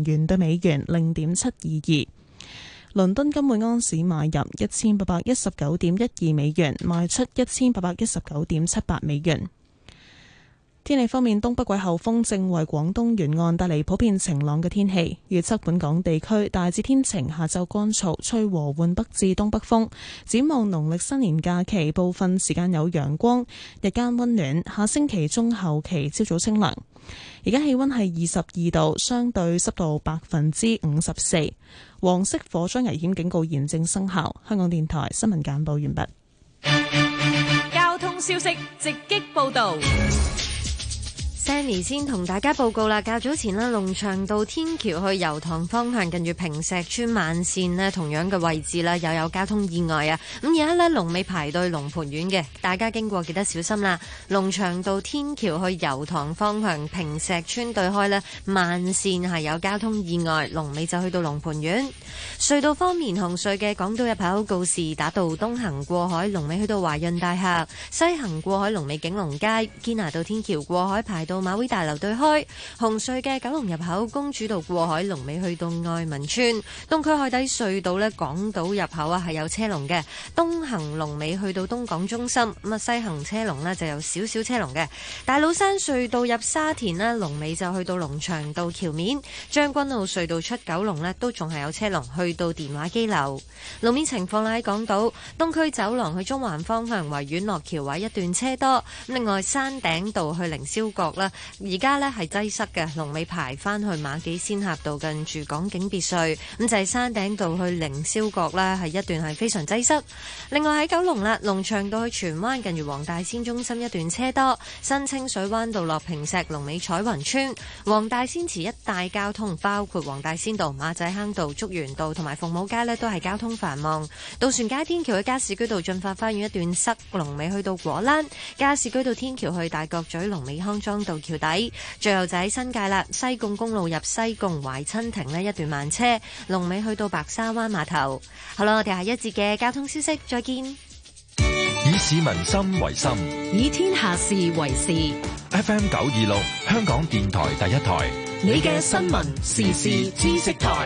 韓元對美元0.722。倫敦金每盎司買入1819.12美元，賣出1819.78美元。天氣方面，東北季候風正為廣東沿岸帶嚟普遍晴朗嘅天氣。預測本港地區大致天晴，下晝乾燥，吹和緩北至東北風。展望農曆新年假期，部分時間有陽光，日間溫暖。下星期中後期朝早清涼。而家氣溫係22度，相對濕度54%。黃色火災危險警告現正生效。香港電台新聞簡報完畢。 交通消息直擊報道。 Sammy 先同大家報告啦，較早前咧，龍翔道天橋去油塘方向近住坪石邨慢線咧，同樣嘅位置咧又有交通意外啊！咁而家咧龍尾排隊龍蟠苑嘅，大家經過記得小心啦。龍翔道天橋去油塘方向坪石邨對開咧慢線係有交通意外，龍尾就去到龍蟠苑。隧道方面，紅隧嘅港島入口告士打道東行過海，龍尾去到華潤大廈；西行過海龍尾景隆街，堅拿道天橋過海排到馬會大樓對開。紅隧嘅九龍入口公主道過海龍尾去到愛民村。東區海底隧道呢，港島入口係有車龍嘅，東行龍尾去到東港中心，咁西行車龍呢就有少少車龍嘅。大老山隧道入沙田呢，龍尾就去到龍翔道橋面。將軍澳隧道出九龍呢，都仲係有車龍去到電話機樓。路面情況啦，喺港島東區走廊去中環方向維園落橋位一段車多。另外山頂道去凌霄閣啦，而家呢係擠塞嘅，龍尾排翻去馬己仙峽道近住港景別墅。咁就係山頂道去凌霄閣啦，係一段係非常擠塞。另外喺九龍啦，龍翔道去荃灣近住黃大仙中心一段車多。新清水灣道落坪石龍尾彩雲村。黃大仙祠一帶交通包括黃大仙道、馬仔坑道、竹園道同埋鳳舞街呢都係交通繁忙。渡船街天橋去加士居道進發花園一段塞，龍尾去到果欄。加士居道天橋去大角咀龍尾康莊道橋底。最後就喺新界啦，西貢公路入西貢懷親亭呢一段慢車，龍尾去到白沙灣碼頭。好啦，我哋下一節嘅交通消息再見。 以市民心為心， 以天下事為事。 FM 926香港電台第一台， 你嘅新聞時事知識台。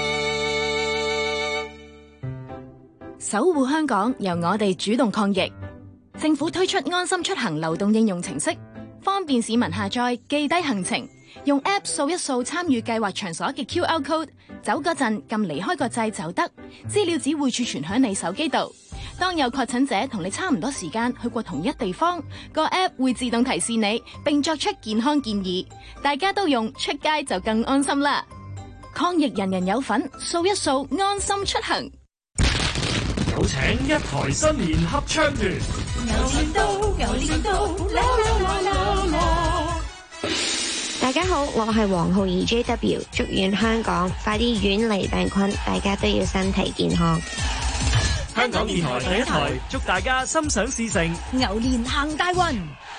守護香港，由我哋主動抗疫。政府推出安心出行流動應用程式，方便市民下載記低行程，用 App 掃一掃參與計劃場所嘅 QR code， 走嗰陣撳離開個掣就得，資料只會儲存響你手機度。當有確診者同你差唔多時間去過同一地方，個 App 會自動提示你，並作出健康建議。大家都用，出街就更安心啦！抗疫人人有份，掃一掃安心出行。 有請一台新年合唱團。 牛年到，牛年到，啦啦啦啦啦！ 大家好，我係黃浩兒 JW， 祝願香港快啲遠離病菌，大家都要身體健康。 香港電台第一台，祝大家心想事成， 牛年行大運。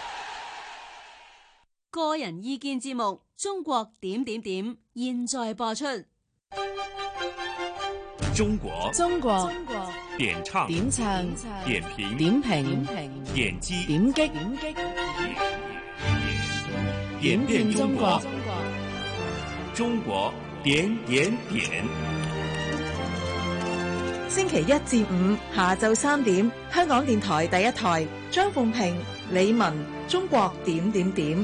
個人意見節目《中國點點點》現在播出。 中國點唱點評點擊演變中國中國點點點。 星期一至五下晝3點，香港電台第一台，張鳳平、李文，中國點點點。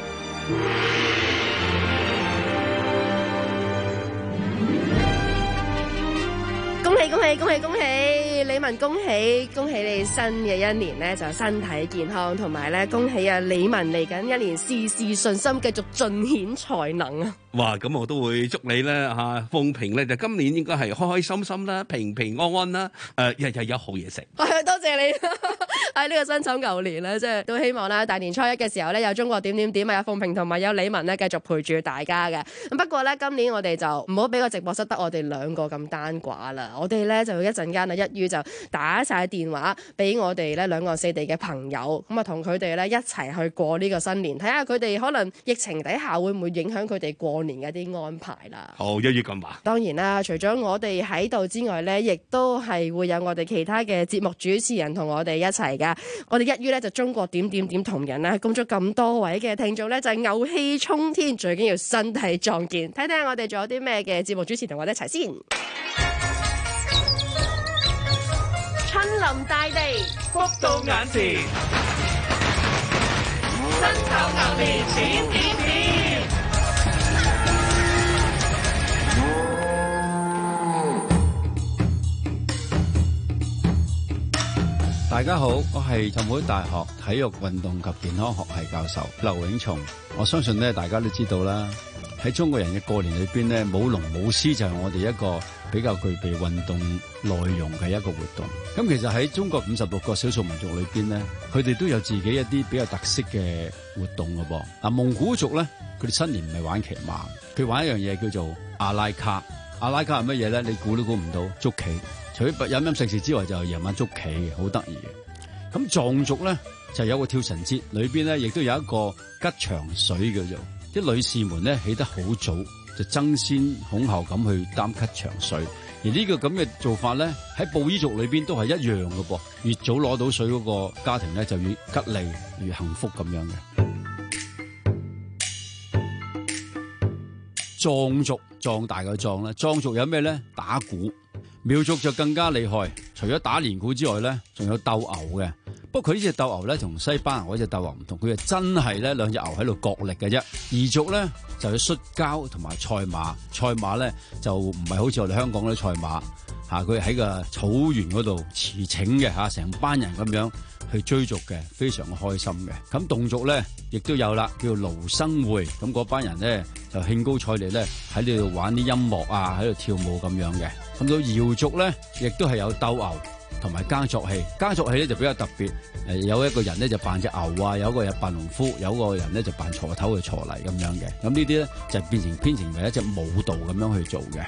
恭喜李文，恭喜你新嘅一年咧就身體健康，同埋咧恭喜啊李文嚟緊一年事事順心，繼續盡顯才能啊！ 哇，咁我都會祝你咧鳳平咧就今年應該係開開心心啦，平平安安啦，日日有好嘢食。 係啊，多謝你喺呢個辛丑牛年咧，即係都希望啦，大年初一嘅時候咧有中國點點點啊，有鳳平同埋有李文咧繼續陪住大家嘅。咁不過咧今年我哋就唔好俾個直播室得我哋兩個咁單寡啦，我哋咧就一陣間啊一於就打晒電話俾我哋咧兩岸四地嘅朋友，咁啊同佢哋咧一齊去過呢個新年，睇下佢哋可能疫情底下會唔會影響佢哋過年嘅一啲安排啦。 好，一於咁話。 當然啦，除咗我哋喺度之外呢，亦都係會有我哋其他嘅節目主持人同我哋一齊噶。我哋一於呢，就中國點點點同仁啦，恭祝咁多位嘅聽眾呢，就係牛氣沖天，最緊要身體壯健。睇睇下我哋仲有啲咩嘅節目主持同我哋一齊先。 親臨大地， 福到眼前， 新舊牛年點點點。 大家好，我係浸會大學體育運動及健康學系教授劉永松。我相信咧，大家都知道啦，喺中國人嘅過年裏邊咧，舞龍舞獅就係我哋一個比較具備運動內容嘅一個活動。咁其實喺中國56個少數民族裏邊咧，佢哋都有自己一啲比較特色嘅活動㗎噃。嗱，蒙古族咧，佢哋新年唔係玩騎馬，佢玩一樣嘢叫做阿拉卡。阿拉卡係乜嘢咧？你估都估唔到，捉棋。除咗飲食事之外，就係夜晚捉棋嘅，好得意嘅。咁藏族咧就有個跳神節，裏邊咧亦都有一個吉祥水叫做，啲女士們咧起得好早，就爭先恐後咁去擔吉祥水。而呢個咁嘅做法咧，喺布依族裏邊都係一樣嘅噃。越早攞到水嗰個家庭咧，就越吉利、越幸福咁樣嘅。藏族壯大嘅壯咧，藏族有咩咧？打鼓。苗族就更加厲害，除咗打連鼓之外咧，仲有鬥牛嘅。不過佢呢隻鬥牛咧，同西班牙嗰隻鬥牛唔同，佢就真係咧兩隻牛喺度角力嘅啫。彝族咧就有摔跤同埋賽馬，賽馬咧就唔係好似我哋香港嗰啲賽馬嚇，佢喺個草原嗰度馳騁嘅嚇，成班人咁樣去追逐嘅，非常開心嘅。咁侗族咧亦都有啦，叫做盧生會，咁嗰班人咧就興高采烈咧喺呢度玩啲音樂啊，喺度跳舞咁樣嘅。咁到瑤族咧，亦都係有鬥牛同埋耕作戲。耕作戲咧就比較特別，有一個人咧就扮隻牛啊，有一個人扮農夫，有個人咧就扮鋤頭去鋤泥咁樣嘅。咁呢啲咧就編成為一隻舞蹈咁樣去做嘅。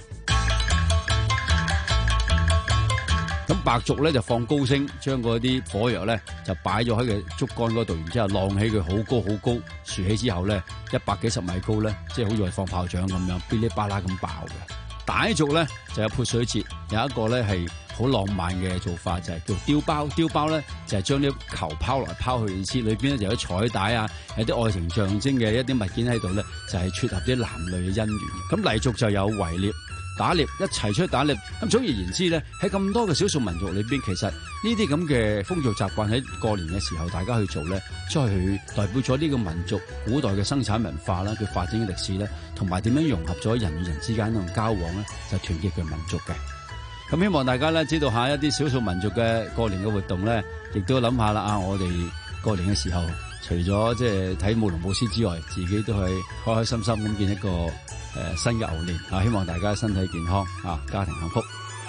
咁白族咧就放高升，將嗰啲火藥咧就擺咗喺佢竹竿嗰度，然之後晾起佢好高好高，豎起之後咧100幾十米高咧，即係好似係放炮仗咁樣，噼哩啪啦咁爆嘅。傣族咧就有潑水節，有一個咧係好浪漫嘅做法，就係叫丟包。丟包咧就係將啲球拋來拋去意思，裏邊咧就有彩帶啊，有啲愛情象徵嘅一啲物件喺度咧，就係撮合啲男女嘅姻緣。咁黎族就有圍獵、打獵，一齊出去打獵。咁總而言之咧，喺咁多嘅少數民族裏邊，其實呢啲咁嘅風俗習慣喺過年嘅時候，大家去做咧，即係去代表咗呢個民族古代嘅生產文化啦，佢發展嘅歷史咧，同埋點樣融合咗人與人之間嗰種交往咧，就團結嘅民族嘅。咁希望大家咧知道下一啲少數民族嘅過年嘅活動咧，亦都諗下啦啊！我哋過年嘅時候，除咗即係睇舞龍舞獅之外，自己都係開開心心咁見一個新嘅牛年啊！希望大家身體健康啊，家庭幸福。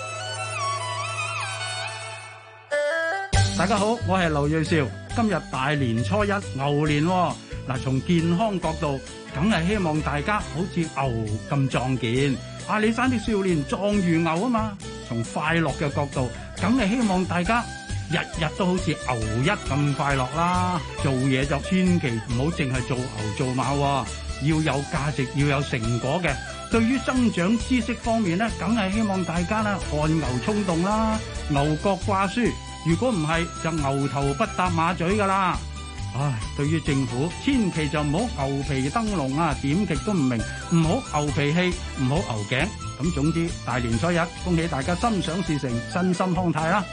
大家好，我係劉銳紹。今日大年初一牛年喎，嗱，從健康角度，梗係希望大家好似牛咁壯健。阿里山啲少年壯如牛啊嘛。從快樂嘅角度，梗係希望大家日日都好似牛一咁快樂啦。做嘢就千祈唔好淨係做牛做馬喎，要有價值，要有成果嘅。對於增長知識方面咧，梗係希望大家咧汗牛充棟啦，牛角掛書。如果唔係，就牛頭不搭馬嘴噶啦。唉，對於政府，千祈就唔好牛皮燈籠啊，點極都唔明，唔好牛脾氣，唔好牛頸。咁總之，大年初一，恭喜大家心想事成，身心康泰啦！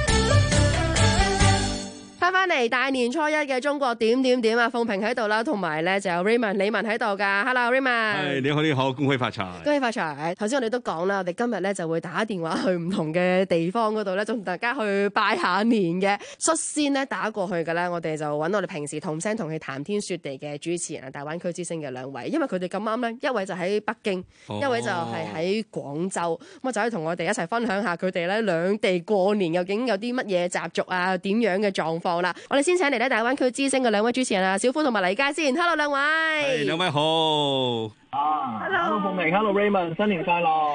翻嚟大年初一嘅中國點點點啊，鳳萍喺度啦，同埋咧就有 Raymond 李文喺度噶。Hello Raymond， 係你好，你好，恭喜發財， 恭喜發財。頭先我哋都講啦，我哋今日咧就會打電話去唔同嘅地方嗰度咧，同大家去拜下年嘅。率先咧打過去嘅咧，我哋就揾我哋平時同聲同氣談天說地嘅主持人啊，大灣區之星嘅兩位，因為佢哋咁啱咧，一位就喺北京，一位就係喺廣州，咁啊就可以同我哋一齊分享下佢哋咧兩地過年究竟有啲乜嘢習俗啊，點樣嘅狀況啦。我哋先請嚟咧大灣區之星嘅兩位主持人啊，小夫同埋黎佳先。Hello 兩位， 兩位好。 Hello 鳳明 ，Hello Raymond， 新年快樂！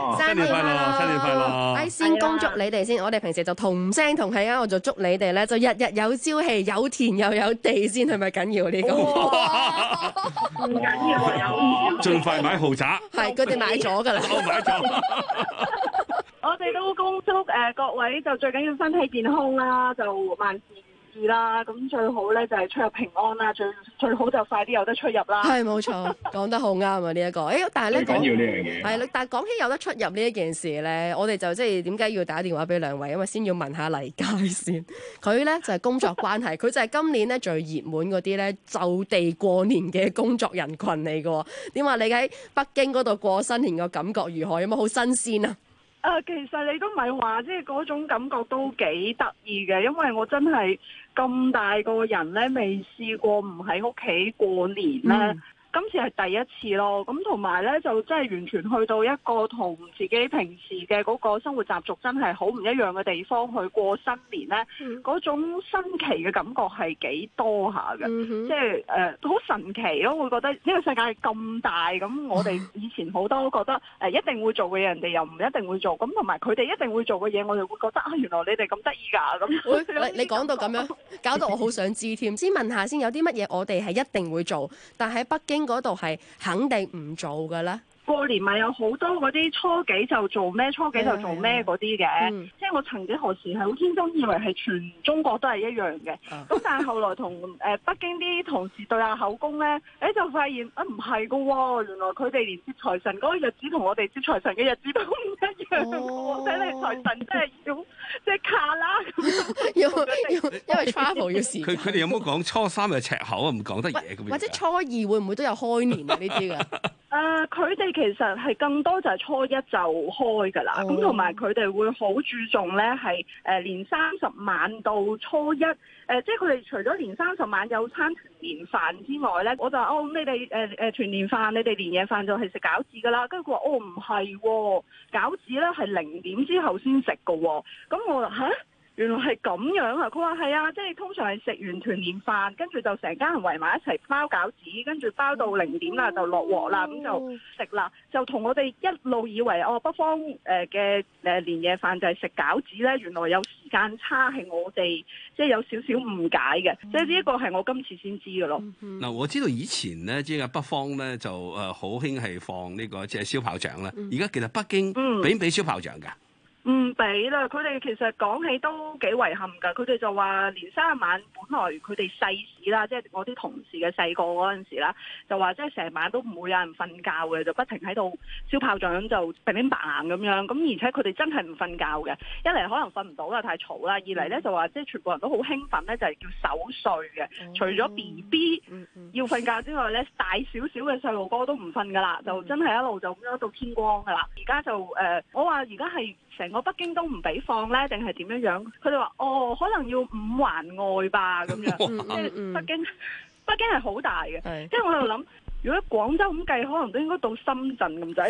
樂， 新年快樂， 新年快樂！ 先恭祝你哋先，我哋平時就同聲同氣啊，我就祝你哋咧就日日有朝氣，有田又有地先，係咪緊要呢個？ 唔緊要啊，有盡快買豪宅。 係，佢哋買咗㗎啦。 買咗。 我哋都恭祝各位就最緊要身體健康啦，就萬事如意啦。咁最好咧就係出入平安啦，最好就快啲有得出入啦。 係冇錯，講得好啱啊！呢一個，但係咧最緊要呢樣嘢係啦，但係講起有得出入呢一件事咧，我哋就即係點解要打電話俾兩位？因為先要問下黎佳先，佢咧就係工作關係，佢就係今年咧最熱門嗰啲咧就地過年嘅工作人群嚟㗎。點話你喺北京嗰度過新年嘅感覺如何？有冇好新鮮啊？ 其實你都咪話，即係嗰種感覺都幾得意嘅，因為我真係咁大個人咧，未試過唔喺屋企過年咧。今次係第一次咯，咁同埋咧就真係完全去到一個同自己平時嘅嗰個生活習俗真係好唔一樣嘅地方去過新年咧，嗰種新奇嘅感覺係幾多下嘅，即係好神奇咯！會覺得呢個世界咁大，咁我哋以前好多覺得一定會做嘅嘢，人哋又唔一定會做，咁同埋佢哋一定會做嘅嘢，我哋會覺得啊，原來你哋咁得意㗎咁。 你講到咁樣，搞到我好想知添。先問下先，有啲乜嘢我哋係一定會做，但喺北京嗰度係肯定唔做嘅咧？ 過年咪有好多嗰啲初幾就做咩，初幾就做咩嗰啲嘅，即係我曾幾何時係好天真以為係全中國都係一樣嘅，咁但係後來同北京啲同事對下口供咧，就發現唔係㗎喎，原來佢哋連接財神嗰個日子同我哋接財神嘅日子都唔一樣嘅喎，睇嚟財神真係要即係卡啦咁， 因為 travel 要時間。 佢哋有冇講初三係赤口啊？唔講得嘢咁樣。 或者初二會唔會都有開年啊？呢啲㗎？ 佢哋其實係更多就係初一就開㗎啦，咁同埋佢哋會好注重咧係年30晚到初一，即係佢哋除咗年30晚有餐團年飯之外咧，我就你哋團年飯，你哋年夜飯就係食餃子㗎啦，跟住佢話唔係喎，餃子咧係0點之後先食㗎喎，咁我話嚇。原來係咁樣啊！佢話係啊，即係通常係食完團年飯，跟住就成家人圍埋一齊包餃子，跟住包到0點啦，就落鑊啦，咁就食啦。就同我哋一路以為北方嘅年夜飯就係食餃子咧，原來有時間差係我哋即係有少少誤解嘅，即係呢一個係我今次先知嘅咯。 嗱，我知道以前咧，即係北方咧就好興係放呢個即係燒炮仗啦。而家其實北京俾唔俾燒炮仗㗎？ 唔俾啦，佢哋其實講起都幾遺憾㗎。佢哋就話年30晚本來佢哋細時啦，即係我啲同事嘅細個嗰陣時啦，就話即係成晚都唔會有人瞓覺嘅，就不停喺度燒炮仗就乒乒乓啷咁樣。咁而且佢哋真係唔瞓覺嘅，一嚟可能瞓唔到啦，太嘈啦；二嚟咧就話即係全部人都好興奮咧，就係叫守歲嘅。除咗 BB 要瞓覺之外咧，大少少嘅細路哥都唔瞓㗎啦，就真係一路就咁樣到天光㗎啦。而家就我話而家係成個北京都唔俾放咧，定係點樣樣？佢哋話可能要5環外吧咁樣。即係北京係好大嘅，即係我喺度諗。如果廣州咁計，可能都應該到深圳咁滯。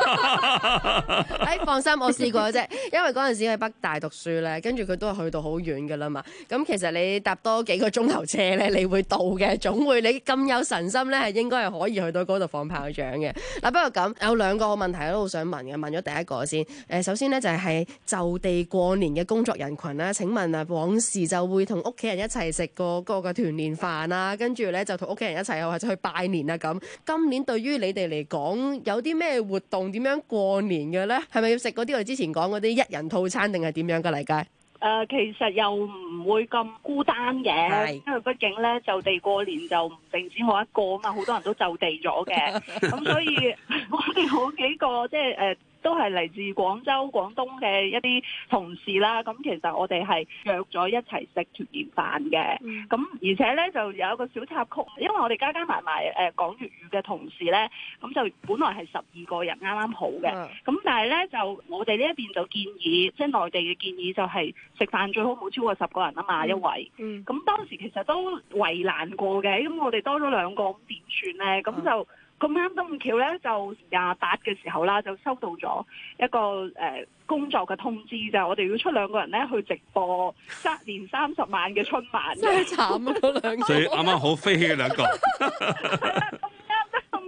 放心，我試過啫，因為嗰陣時喺北大讀書咧，跟住佢都係去到好遠㗎啦嘛。咁其實你搭多幾個鐘頭車咧，你會到嘅，總會你咁有神心咧，係應該係可以去到嗰度放炮仗嘅。嗱，不過咁有兩個問題我都好想問嘅，問咗第一個先。首先呢，就係就地過年嘅工作人群啦。請問啊，往時就會同屋企人一齊食個團年飯啊，跟住咧就同屋企人一齊或者去拜年啊咁。今年對於你哋嚟講，有啲咩活動點樣過年嘅咧？係咪要食嗰啲我哋之前講嗰啲一人套餐，定係點樣嘅嚟㗎？ 其實又唔會咁孤單嘅，因為畢竟咧就地過年就唔淨止我一個啊嘛，好多人都就地咗嘅，咁所以我哋好幾個即係都係嚟自廣州、廣東嘅一啲同事啦。咁其實我哋係約咗一齊食團年飯嘅。咁而且咧就有一個小插曲，因為我哋加埋講粵語嘅同事咧，咁就本來係12個人啱啱好嘅。咁但係咧就我哋呢一邊就建議，即係內地嘅建議就係食飯最好冇超過10個人啊嘛，一位。咁當時其實都為難過嘅，咁我哋多咗2個，咁點算咧？咁就咁啱得咁巧咧，就28嘅時候啦，就收到咗一個工作嘅通知，就係我哋要出2個人咧去直播年30晚嘅春晚。 真係慘啊！嗰2個， 所以啱啱好飛起嘅2個。 係啦，咁啱得咁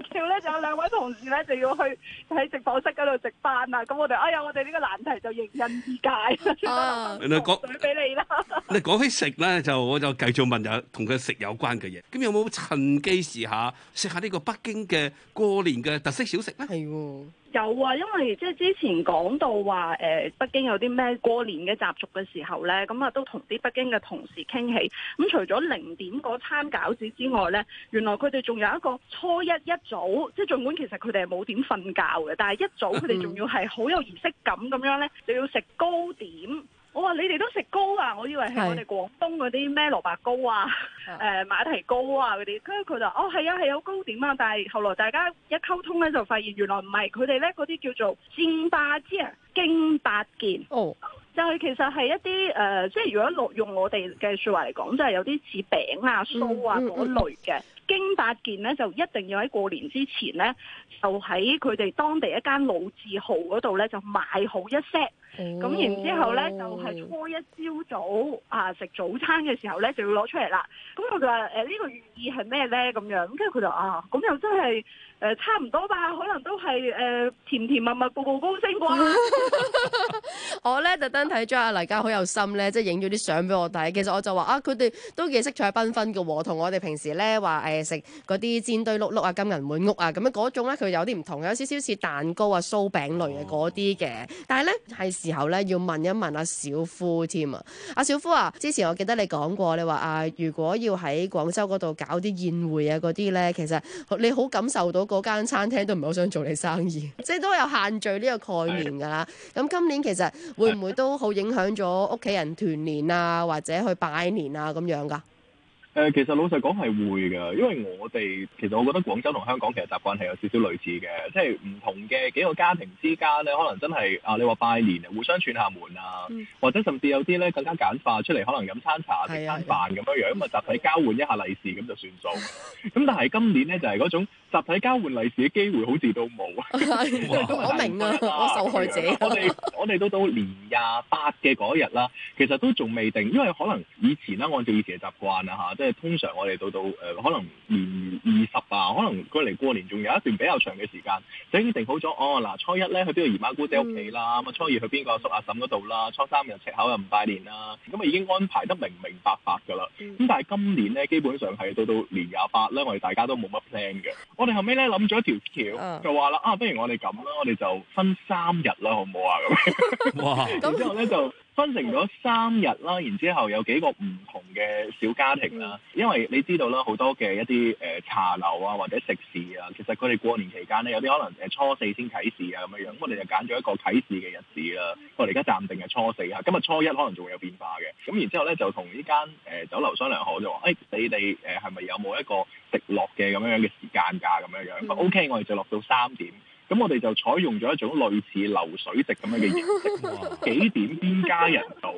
笑咧，就有兩位同事咧就要去喺直播室嗰度值班啦。咁我哋我哋呢個難題就迎刃而解。 你講水俾你啦。 你講起食咧，我就繼續問有同佢食有關嘅嘢。咁有冇趁機試下食下呢個北京嘅過年嘅特色小食咧？ 係喎。 有啊，因為即係之前講到話北京有啲咩過年嘅習俗嘅時候咧，咁啊都同啲北京嘅同事傾起。咁除咗0點嗰餐餃子之外咧，原來佢哋仲有一個初一早，即係儘管其實佢哋係冇點瞓覺嘅，但係一早佢哋仲要係好有儀式感咁樣咧，就要食糕點。我話你哋都食糕啊！我以為係我哋廣東嗰啲咩蘿蔔糕啊、馬蹄糕啊嗰啲，跟住佢就係啊係有糕點啊，但係後來大家一溝通咧就發現原來唔係，佢哋咧嗰啲叫做煎巴煎京八件。哦。就係其實係一啲即係如果用我哋嘅説話嚟講，就係有啲似餅啊、酥啊嗰類嘅。京八件咧就一定要喺過年之前咧，就喺佢哋當地一間老字號嗰度咧就買好一 set。咁然之後咧就係初一朝早食早餐嘅時候咧就要攞出嚟啦。咁我就話呢個寓意係咩咧咁樣？跟住佢就咁又真係差唔多吧，可能都係甜甜蜜蜜步步高升啩。 我咧特登睇咗阿黎家好有心咧，即係影咗啲相俾我睇。其實我就話佢哋都幾色彩繽紛嘅喎，同我哋平時咧話食嗰啲煎堆碌碌啊、金銀滿屋啊咁樣嗰種咧，佢有啲唔同，有少少似蛋糕啊、酥餅類嘅嗰啲嘅。但係咧係時候咧要問一問阿小夫添啊！阿小夫啊，之前我記得你講過，你話如果要喺廣州嗰度搞啲宴會啊嗰啲咧，其實你好感受到嗰間餐廳都唔係好想做你生意，即係都有限聚呢個概念㗎啦。咁今年其實會唔會都好影響咗屋企人團年啊，或者去拜年啊咁樣㗎？ 其實老實講係會㗎，因為我哋其實我覺得廣州同香港其實習慣係有少少類似嘅，即係唔同嘅幾個家庭之間咧，可能真係你話拜年互相串下門啊，或者甚至有啲咧更加簡化出嚟，可能飲餐茶食餐飯咁樣樣，咁集體交換一下利是咁就算數。咁但係今年咧就係嗰種集體交換利是嘅機會好似都冇。 我明啊，我受害者。 我哋到年28嘅嗰日啦，其實都仲未定，因為可能以前啦，按照以前嘅習慣啊即係通常我哋到可能年20啊，可能過嚟過年仲有一段比較長嘅時間，就已經定好咗。初一咧去邊個姨媽姑姐屋企啦，咁初二去邊個阿叔阿嬸嗰度啦，初三又赤口又唔拜年啦，咁啊已經安排得明明白白㗎啦。咁但係今年咧，基本上係到年28咧，我哋大家都冇乜 plan 嘅。我哋後尾咧諗咗一條橋，就話啦不如我哋咁啦，我哋就分3日啦，好唔好啊？咁哇！然之後咧就分成咗3日啦，然之後有幾個唔同嘅小家庭啦，因為你知道啦，好多嘅一啲茶樓啊或者食肆啊，其實佢哋過年期間咧有啲可能初4先啟事啊咁樣樣，咁我哋就揀咗一個啟事嘅日子啦。我哋而家暫定係初4啊，今日初一可能仲會有變化嘅。咁然之後咧就同呢間酒樓商量好，就話你哋係咪有冇一個直落嘅咁樣樣嘅時間㗎咁樣樣？OK， 我哋就落到3點。咁我哋就採用咗一種類似流水席咁樣嘅形式，幾點邊家人到。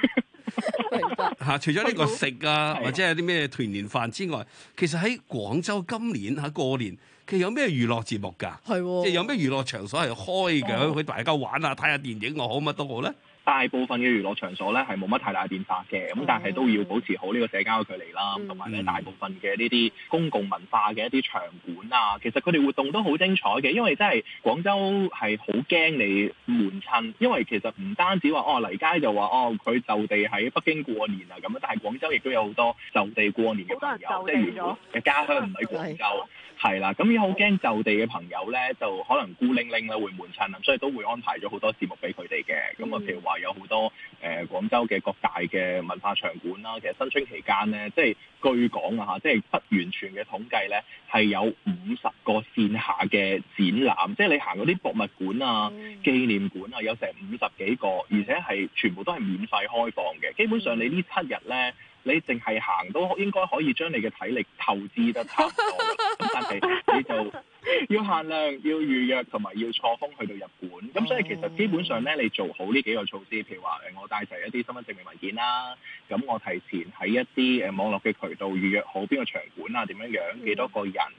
除咗呢個食或者有啲咩團年飯之外，其實喺廣州今年過年，其實有咩娛樂節目㗎？即係有咩娛樂場所係開嘅，去大家玩啊，睇下電影又好，乜都好咧。 大部分嘅娛樂場所咧係冇乜太大變化嘅，咁但係都要保持好呢個社交嘅距離啦，同埋咧大部分嘅呢啲公共文化嘅一啲場館啊，其實佢哋活動都好精彩嘅，因為真係廣州係好驚你悶親，因為其實唔單止話黎佳就話佢就地喺北京過年啊咁樣，但係廣州亦都有好多就地過年嘅朋友，即係如果嘅家鄉唔喺廣州。係啦，咁好驚就地嘅朋友咧，就可能孤零零啦，會悶親啊，所以都會安排咗好多節目俾佢哋嘅。咁譬如話有好多廣州嘅各大嘅文化場館啦，其實新春期間咧，即係據講啊嚇，即係不完全嘅統計咧，係有50個線下嘅展覽，即係你行嗰啲博物館啊、紀念館啊，有成50幾個，而且係全部都係免費開放嘅。基本上你呢7日咧，你淨係行都應該可以將你嘅體力透支得差唔多，咁但係你就要限量、要預約同埋要錯峰去到入館。咁所以其實基本上咧，你做好呢幾個措施，譬如話我帶齊一啲身份證明文件啦，咁我提前喺一啲網絡嘅渠道預約好邊個場館啊，點樣樣幾多個人咁。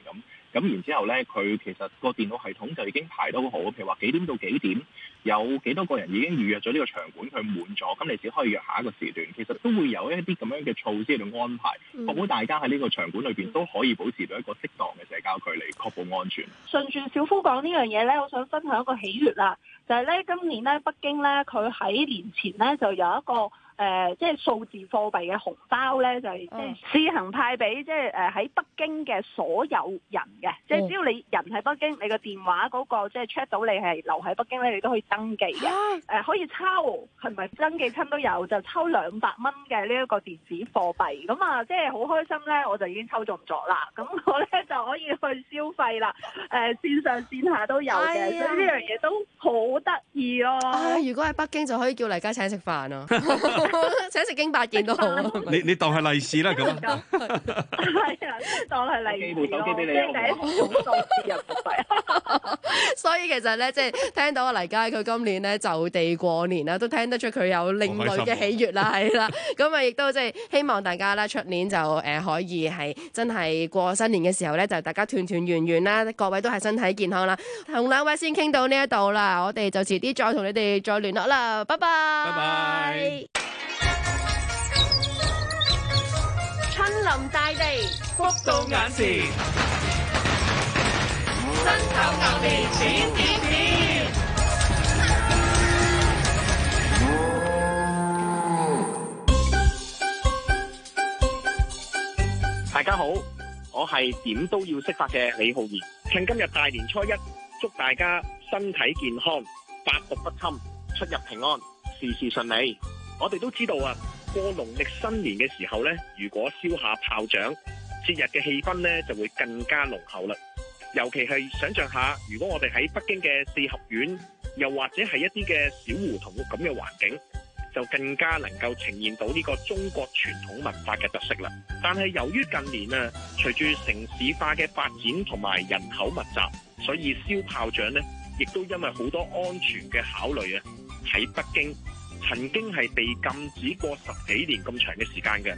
咁然之後咧，佢其實個電腦系統就已經排得好好，譬如話幾點到幾點有幾多個人已經預約咗呢個場館，佢滿咗，咁你只可以約下一個時段。其實都會有一啲咁樣嘅措施去安排，確保大家喺呢個場館裏邊都可以保持到一個適當嘅社交距離，確保安全。 順住小夫講呢樣嘢咧，我想分享一個喜悅啦，就係咧今年咧北京咧佢喺年前咧就有一個。即係數字貨幣嘅紅包咧，就係即係試行派俾即係喺北京嘅所有人嘅，即係只要你人喺北京，你個電話嗰個即係 check 到你係留喺北京咧，你都可以登記嘅。可以抽，係咪登記親都有，就抽200蚊嘅呢一個電子貨幣。咁啊，即係好開心咧，我就已經抽中咗啦。咁我咧就可以去消費啦。線上線下都有嘅，所以呢樣嘢都好得意咯。 如果喺北京就可以叫黎家請食飯啊！請食京八件都好， 你當係利是啦咁。 係啊，當係利是咯。 手機俾你， 即係第一次用數字人民幣。 所以其實咧，即係聽到阿黎佳佢今年咧就地過年啦，都聽得出佢有另類嘅喜悅啦，係啦。咁啊，亦都即係希望大家咧出年就可以係真係過新年嘅時候咧，就大家團團圓圓啦，各位都係身體健康啦。同兩位先傾到呢一度啦，我哋就遲啲再同你哋再聯絡啦，拜拜。 拜拜。 親臨大地， 福到眼前， 辛丑牛年點點點。 大家好，我係點都要識法嘅李浩然。趁今日大年初一，祝大家身體健康，百毒不侵，出入平安，事事順利。我哋都知道啊，過農曆新年嘅時候呢，如果燒下炮仗，節日嘅氣氛呢就會更加濃厚啦。尤其係想像下，如果我哋喺北京嘅四合院，又或者係一啲嘅小胡同咁嘅環境，就更加能夠呈現到呢個中國傳統文化嘅特色啦。但係由於近年啊，隨住城市化嘅發展同埋人口密集，所以燒炮仗呢，亦都因為好多安全嘅考慮啊，喺北京曾經係被禁止過10幾年咁長嘅時間嘅。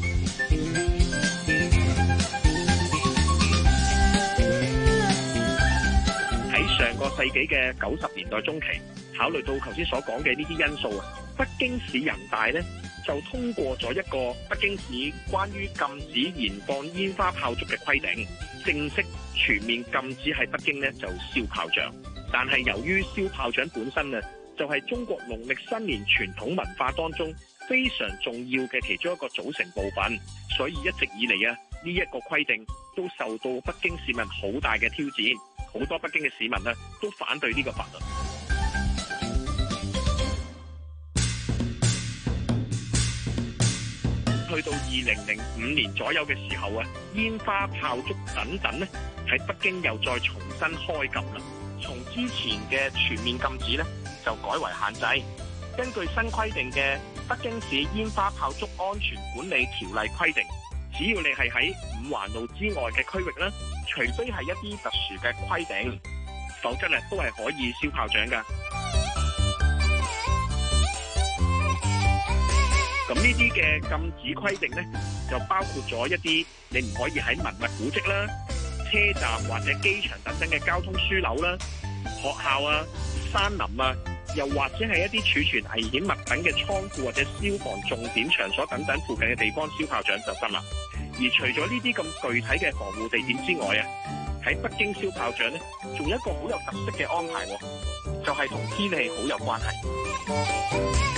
喺上個世紀嘅90年代中期，考慮到頭先所講嘅呢啲因素啊，北京市人大呢就通過咗一個北京市關於禁止燃放煙花炮竹嘅規定，正式全面禁止喺北京呢就燒炮仗。但係由於燒炮仗本身啊，就係中國農曆新年傳統文化當中非常重要嘅其中一個組成部分，所以一直以嚟啊，呢一個規定都受到北京市民好大嘅挑戰，好多北京嘅市民啊都反對呢個法律。去到2005年左右嘅時候啊，煙花炮竹等等咧喺北京又再重新開禁啦。從之前嘅全面禁止咧，就改為限制。根據新規定嘅《北京市煙花炮竹安全管理條例》規定，只要你係喺五環路之外嘅區域咧，除非係一啲特殊嘅規定，否則咧都係可以燒炮仗㗎。咁呢啲嘅禁止規定咧，就包括咗一啲你唔可以喺文物古蹟啦、車站或者機場等等嘅交通樞紐啦、學校啊、山林啊，又或者係一啲儲存危險物品嘅倉庫或者消防重點場所等等附近嘅地方燒炮仗就得啦。而除咗呢啲咁具體嘅防護地點之外啊，喺北京燒炮仗咧，仲有一個好有特色嘅安排，就係同天氣好有關係。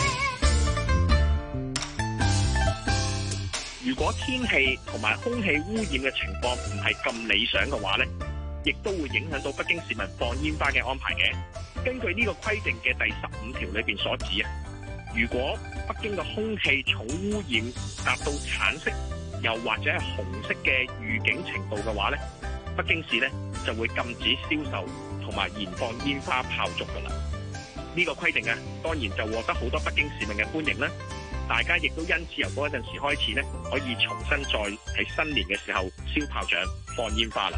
如果天氣同埋空氣污染嘅情況唔係咁理想嘅話咧，亦都會影響到北京市民放煙花嘅安排嘅。根據呢個規定嘅第15條裏邊所指啊，如果北京嘅空氣重污染達到橙色又或者係紅色嘅預警程度嘅話咧，北京市咧就會禁止銷售同埋燃放煙花炮竹噶啦。呢個規定啊，當然就獲得好多北京市民嘅歡迎啦。大家亦都因此由嗰陣時開始咧，可以重新再喺新年嘅時候燒炮仗、放煙花啦。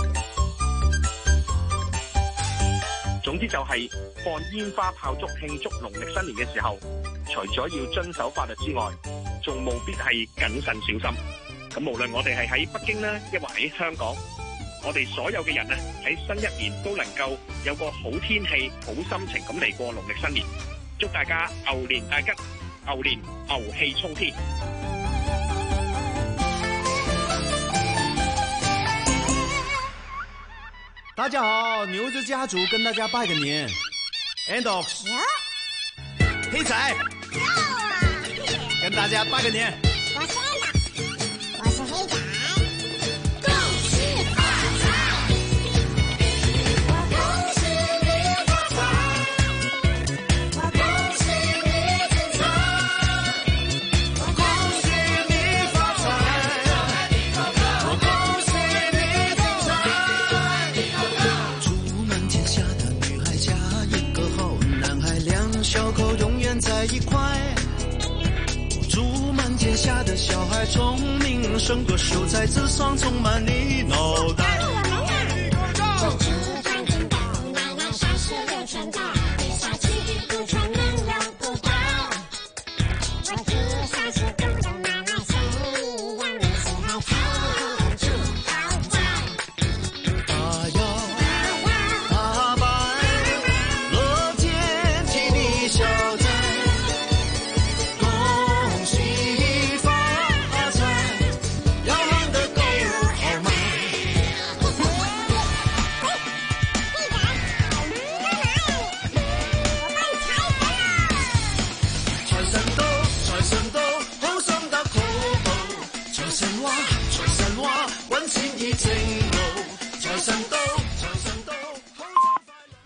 總之就係放煙花炮竹慶祝農曆新年嘅時候，除咗要遵守法律之外，仲務必係謹慎小心。咁無論我哋係喺北京啦，抑或喺香港， 我哋所有嘅人啊，喺新一年都能夠有個好天氣、好心情咁嚟過農曆新年。祝大家牛年大吉，牛年牛氣沖天。 大家好，牛子家族跟大家拜个年。Andox， 黑仔，跟大家拜个年。 我是 Andox， 我是黑仔，恭喜发财！我恭喜你发财，我恭喜你精彩，我恭喜你发财，我恭喜你精彩。 祝满天下的女孩嫁一个好男孩，两小口永远在一块。祝满天下的小孩聪明胜过秀才，智商充满你脑袋。 我祝穿金斗奶奶36春到，地下起不穿人流不到。我祝30度的奶奶生意扬眉，四海太平祝好在。 大摇大摆，乐天替你消灾。恭喜发财，要喊得够豪迈。财神到，財神到，好心得好報。財神話，財神話，揾錢已正路。財神到，財神到，好心快樂。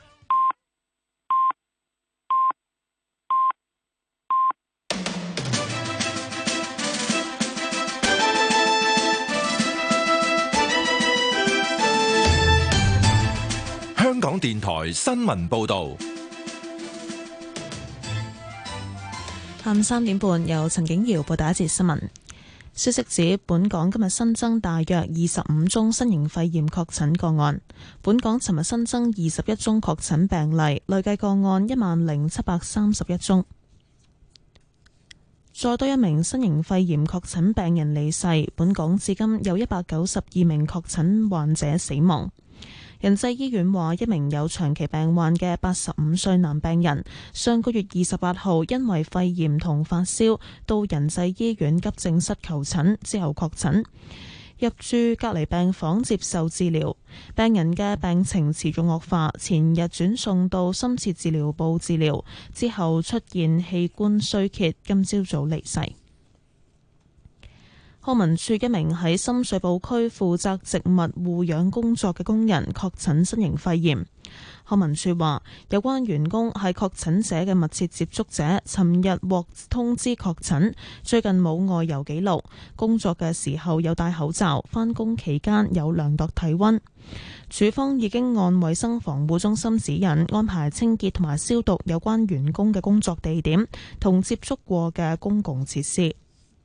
香港電台新聞報導。 下午3點半，由陳景瑤報第一節新聞。消息指，本港今日新增大約25宗新型肺炎確診個案。本港尋日新增21宗確診病例，累計個案10,731宗。再多一名新型肺炎確診病人離世，本港至今有192名確診患者死亡。仁濟醫院話，一名有長期病患嘅85歲男病人，上個月28號因為肺炎同發燒到仁濟醫院急症室求診，之後確診，入住隔離病房接受治療。病人嘅病情持續惡化，前日轉送到深切治療部治療，之後出現器官衰竭，今朝早離世。康文署一名喺深水埗區負責植物護養工作嘅工人確診新型肺炎。康文署話，有關員工係確診者嘅密切接觸者，尋日獲通知確診，最近冇外遊記錄，工作嘅時候有戴口罩，返工期間有量度體溫。署方已經按衛生防護中心指引，安排清潔同埋消毒有關員工嘅工作地點同接觸過嘅公共設施。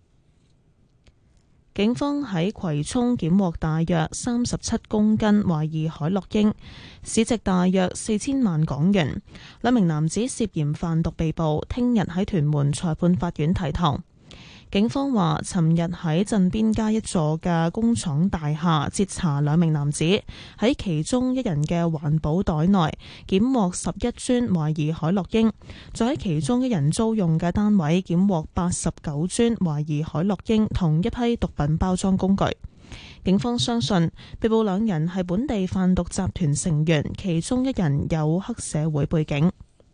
警方喺葵涌檢獲大約37公斤懷疑海洛因，市值大約4000萬港元。兩名男子涉嫌販毒被捕，聽日喺屯門裁判法院提堂。警方話，尋日喺鎮邊街一座嘅工廠大廈截查兩名男子，喺其中一人嘅環保袋內檢獲11磚懷疑海洛因，再喺其中一人租用嘅單位檢獲89磚懷疑海洛因同一批毒品包裝工具。警方相信被捕兩人係本地販毒集團成員，其中一人有黑社會背景。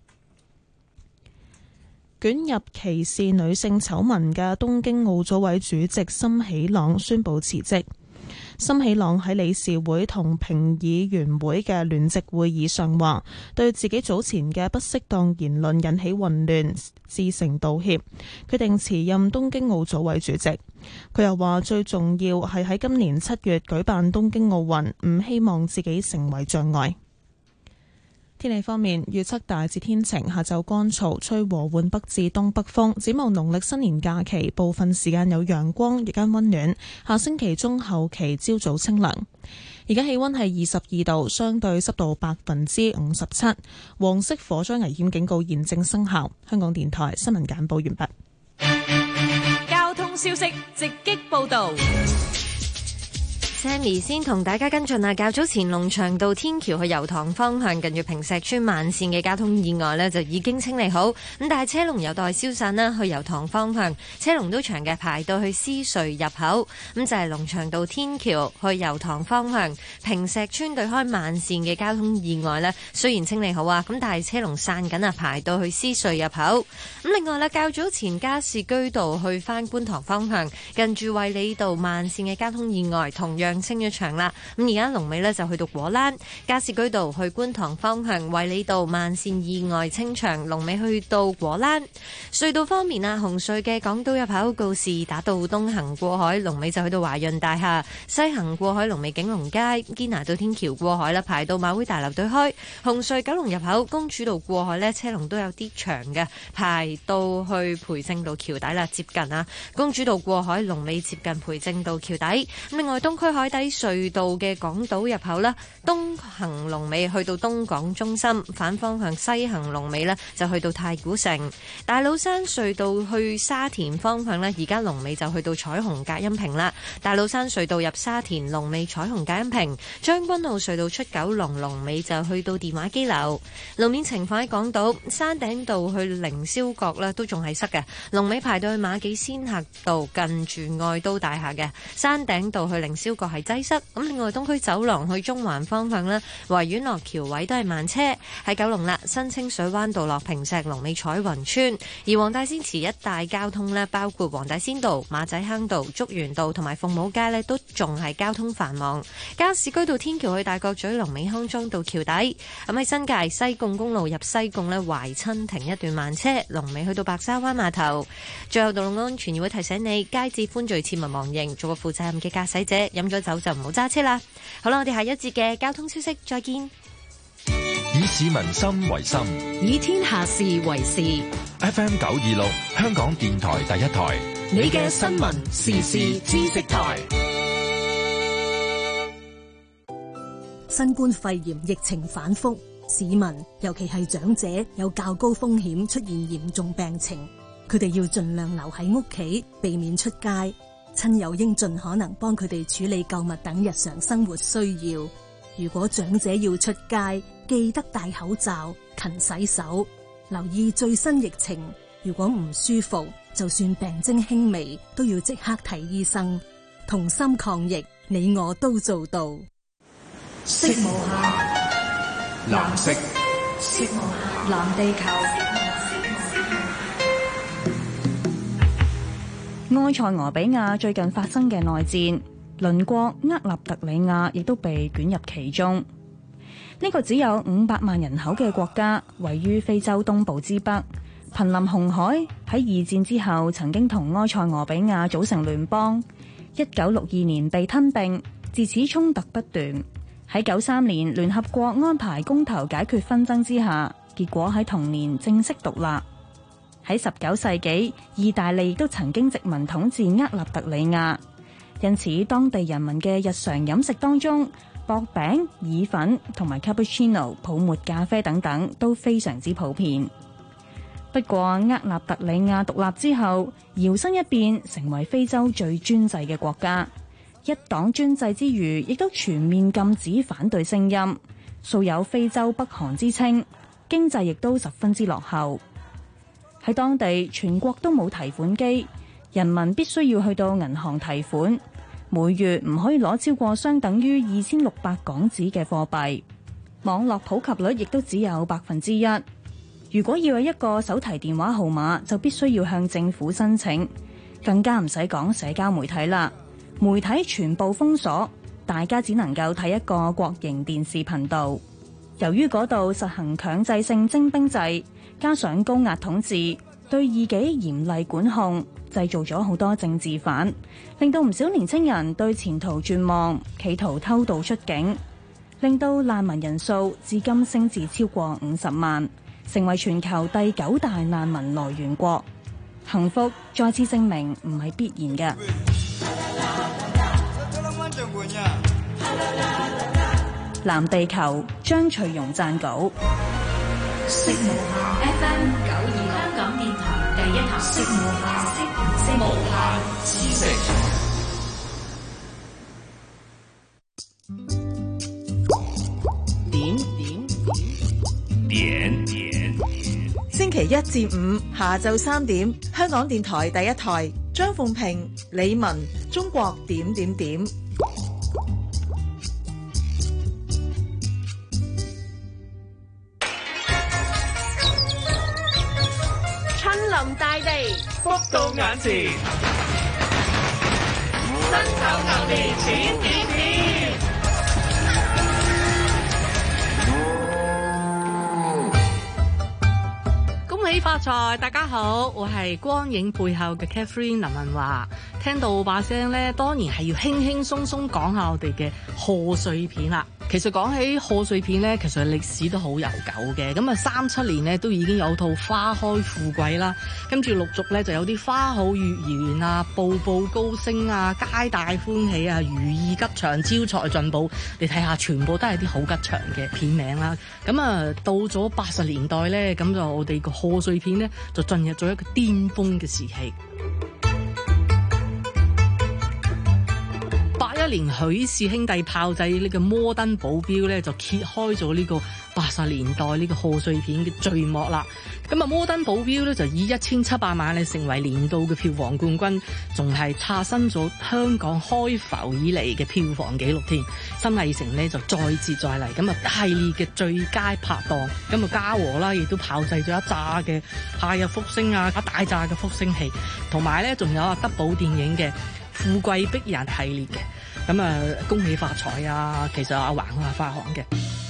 捲入歧視女性醜聞嘅東京奧組委主席森喜朗宣布辭職。森喜朗喺理事會同評議員會嘅聯席會議上話，對自己早前嘅不適當言論引起混亂，致誠道歉，決定辭任東京奧組委主席。佢又話，最重要係喺今年7月舉辦東京奧運，唔希望自己成為障礙。天氣方面，預測大致天晴，下晝乾燥，吹和緩北至東北風。展望農曆新年假期，部分時間有陽光，日間溫暖。下星期中後期朝早清涼。而家氣溫係22度，相對濕度57%。黃色火災危險警告現正生效。香港電台新聞簡報完畢。 交通消息直擊報道。 Sammy 先同大家跟進啊，較早前龍翔道天橋去油塘方向近住坪石邨慢線嘅交通意外呢，就已經清理好，咁但係車龍有待消散啦。去油塘方向車龍都長嘅，排到去獅隧入口，咁就係龍翔道天橋去油塘方向坪石邨對開慢線嘅交通意外呢，雖然清理好啊，咁但係車龍散緊啊，排到去獅隧入口。咁另外咧，較早前加士居道去翻觀塘方向近住衛理道慢線嘅交通意外同樣清咗場啦，咁而家龍尾呢就去到果欄，加士居道去觀塘方向衛理道慢線意外清場，龍尾去到果欄。隧道方面啊，紅隧嘅港島入口告士打道東行過海，龍尾就去到華潤大廈；西行過海龍尾景隆街，堅拿道天橋過海啦，排到馬會大樓對開。紅隧九龍入口公主道過海呢，車龍都有啲長嘅，排到去培正道橋底啦，接近啊公主道過海龍尾接近培正道橋底。另外東區海底隧道嘅港島入口啦，東行龍尾去到東港中心，反方向西行龍尾呢就去到太古城。大老山隧道去沙田方向呢，而家龍尾就去到彩虹隔音屏啦。大老山隧道入沙田龍尾彩虹隔音屏，將軍澳隧道出九龍龍尾就去到電話機樓。路面情況喺港島山頂道去凌霄閣呢都仲係塞嘅，龍尾排到去馬己仙峽道近住愛都大廈嘅山頂道去凌霄閣係擠塞。咁另外東區走廊去中環方向呢，維園落橋位都係慢車。喺九龍啦，新清水灣道落坪石龍尾彩雲村，而黃大仙祠一帶交通呢，包括黃大仙道、馬仔坑道、竹園道同埋鳳舞街呢，都仲係交通繁忙。加士居道天橋去大角咀龍尾康莊道橋底。咁喺新界西貢公路入西貢呢，懷親停一段慢車，龍尾去到白沙灣碼頭。最後道路安全議會提醒你，街至歡聚切勿忘形，做個負責任嘅駕駛者，飲咗酒就唔好揸車啦。好啦，我哋下一節嘅交通消息再見。 以市民心為心， 以天下事為事。 FM 926香港電台第一台， 你嘅新聞時事知識台。 新冠肺炎疫情反覆，市民尤其係長者有較高風險出現嚴重病情，佢哋要盡量留喺屋企，避免出街。親友應盡可能幫佢哋處理購物等日常生活需要。如果長者要出街，記得戴口罩、勤洗手，留意最新疫情。如果唔舒服，就算病徵輕微，都要即刻睇醫生。同心抗疫，你我都做到。 色無限，藍色，色無限，藍地球。 埃塞俄比亞最近發生嘅內戰，鄰國厄立特里亞亦都被捲入其中。呢個只有500萬人口嘅國家，位於非洲東部之北，瀕臨紅海。喺二戰之後，曾經同埃塞俄比亞組成聯邦。1962年被吞併，自此衝突不斷。喺93年，聯合國安排公投解決紛爭之下，結果喺同年正式獨立。喺19世紀，意大利亦都曾經殖民統治厄立特里亞，因此當地人民嘅日常飲食當中，薄餅、意粉同埋 cappuccino 泡沫咖啡等等都非常之普遍。不過厄立特里亞獨立之後，搖身一變成為非洲最專制嘅國家，一黨專制之餘，亦都全面禁止反對聲音，素有非洲北韓之稱，經濟亦都十分之落後。喺當地全國都冇提款機，人民必須要去到銀行提款，每月唔可以攞超過相等於2600港紙嘅貨幣。網絡普及率亦都只有1%。如果要有一個手提電話號碼，就必須要向政府申請，更加唔使講社交媒體啦。媒體全部封鎖，大家只能夠睇一個國營電視頻道。由於嗰度實行強制性徵兵制，加上高壓統治，對異己嚴厲管控，製造咗好多政治犯，令到唔少年青人對前途絕望，企圖偷渡出境，令到難民人數至今升至超過50萬，成為全球第9大難民來源國。幸福再次證明唔係必然嘅。藍地球張翠容撰稿。 色無限 FM 926香港電台第一台。色無限，色無限知識。 星期一至五下晝3點，香港電台第一台，張鳳平、李文，中國點點點。 親臨大地， 福到眼前，辛丑牛年錢點點。 恭喜發財！大家好，我係光影背後嘅 Catherine 林文華。聽到把聲咧，當然係要輕輕鬆鬆講下我哋嘅賀歲片啦。其實講起賀歲片咧，其實歷史都好悠久嘅。咁啊，37年咧都已經有套花開富貴啦，跟住陸續咧就有啲花好月圓啊、步步高升啊、皆大歡喜啊、如意吉祥、招財進寶。你睇下，全部都係啲好吉祥嘅片名啦。咁啊，到咗80年代咧，咁就我哋個賀歲片咧就進入咗一個巔峰嘅時期。81年許氏兄弟炮製呢個摩登保鏢咧，就揭開咗呢個80年代呢個賀歲片嘅序幕啦。咁啊，摩登保鏢咧就以1700萬咧成為年度嘅票房冠軍，仲係刷新咗香港開埠以嚟嘅票房紀錄添。新藝城咧就再接再厲，咁啊系列嘅最佳拍檔，咁啊嘉禾啦亦都炮製咗一紮嘅夏日福星啊，一大紮嘅福星戲，同埋咧仲有啊德寶電影嘅富貴逼人系列嘅。咁啊，恭喜發財啊！其實阿橫係發行嘅。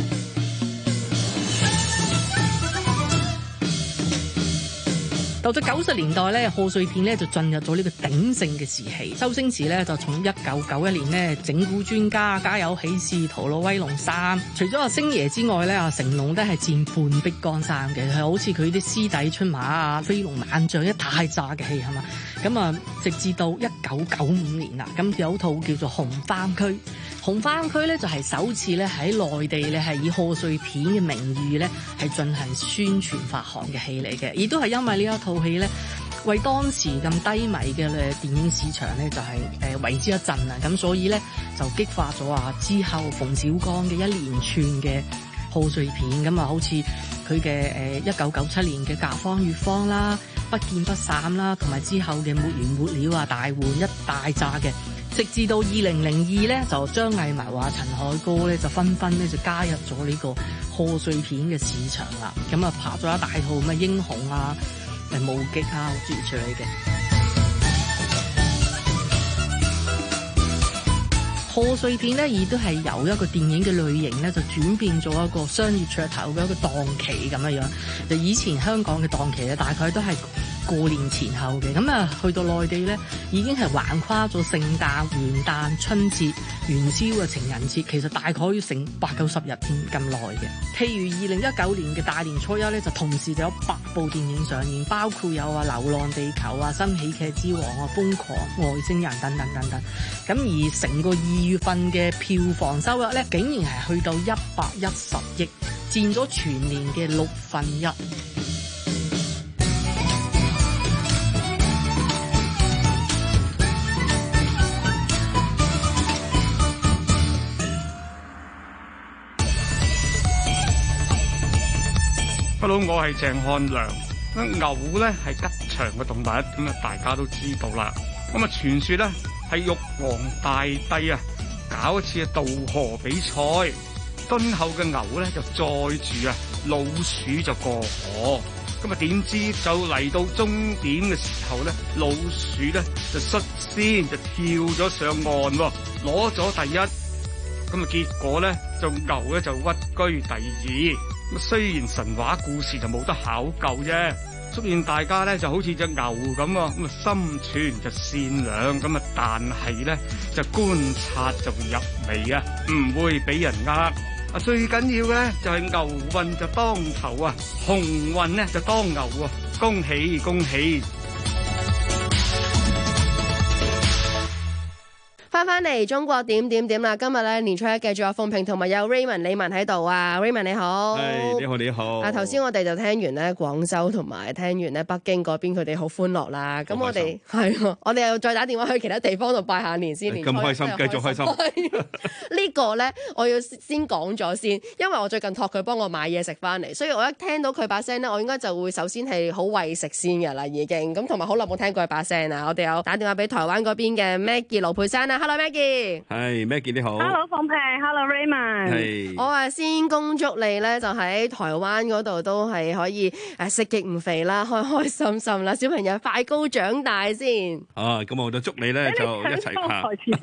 到咗90年代咧，賀歲片咧就進入咗呢個鼎盛嘅時期。周星馳咧就從1991年咧整蠱專家、家有喜事、逃學威龍3，除咗阿星爺之外咧，阿成龍都係佔半壁江山嘅，係好似佢啲師弟出馬啊、飛龍猛將一大紮嘅戲係嘛。咁啊，直至到1995年啦，咁有套叫做《紅番區》。紅番區咧就係首次咧喺內地咧係以賀歲片嘅名譽咧係進行宣傳發行嘅戲嚟嘅，亦都係因為呢一套戲咧為當時咁低迷嘅電影市場咧就係為之一振啊，咁所以咧就激發咗之後馮小剛嘅一連串嘅賀歲片，咁啊好似佢嘅1997年嘅《甲方乙方》啦、《不見不散》啦，同埋之後嘅《沒完沒了》啊、《大換》一大紮嘅。直至到2002咧，就張藝謀話陳凱歌咧就紛紛咧就加入咗呢個賀歲片嘅市場啦。咁啊拍咗一大套咩英雄啊、無極啊諸如此類嘅賀歲片咧，亦都係由一個電影嘅類型咧，就轉變咗一個商業噱頭嘅一個檔期咁樣樣。就以前香港嘅檔期咧，大概都係過年前後嘅，咁啊去到內地咧，已經係橫跨咗聖誕、元旦、春節、元宵嘅情人節，其實大概要成80-90日咁耐嘅。譬如2019年嘅大年初一咧，就同時就有8部電影上映，包括有《流浪地球》啊、《新喜劇之王》啊、《瘋狂外星人》等等等等。咁而成個2月份嘅票房收入咧，竟然係去到110億，佔咗全年嘅1/6。 Hello， 我係鄭漢良。牛咧係吉祥嘅動物，咁啊大家都知道啦。咁啊傳說咧係玉皇大帝啊搞一次渡河比賽，敦厚嘅牛咧就載住老鼠就過河。咁啊點知就嚟到終點嘅時候咧，老鼠咧就率先就跳咗上岸，攞咗第一。咁啊結果咧就牛咧就屈居第2。雖然神話故事就冇得考究啫，祝願大家咧就好似隻牛咁啊，咁啊心存就善良，咁啊但係咧就觀察就入微啊，唔會俾人呃。啊最緊要嘅咧就係牛運就當頭啊，鴻運咧就當牛啊，恭喜恭喜！ 翻嚟中國點點點啦！今日咧年初一繼續有鳳萍同埋有 Raymond 李文喺度啊 ，Raymond 你好， 你好你好。 頭先我哋就聽完咧廣州同埋聽完咧北京嗰邊佢哋好歡樂啦，咁我哋係我哋又再打電話去其他地方度拜下年先， 咁開心，繼續開心。 呢個咧我要先講咗先，因為我最近託佢幫我買嘢食翻嚟，所以我一聽到佢把聲咧，我應該就會首先係好餵食先㗎啦，已經咁同埋好耐冇聽過佢把聲啦。我哋有打電話俾台灣嗰邊嘅 Maggie 盧佩珊啦。Hello Maggie， 係 Maggie 你好。 Hello 鳳萍 ，Hello Raymond。 係。 我話先恭祝你咧，就喺台灣嗰度都係可以食極唔肥啦，開開心心啦，小朋友快高長大先。 咁我就祝你咧就一齊拍。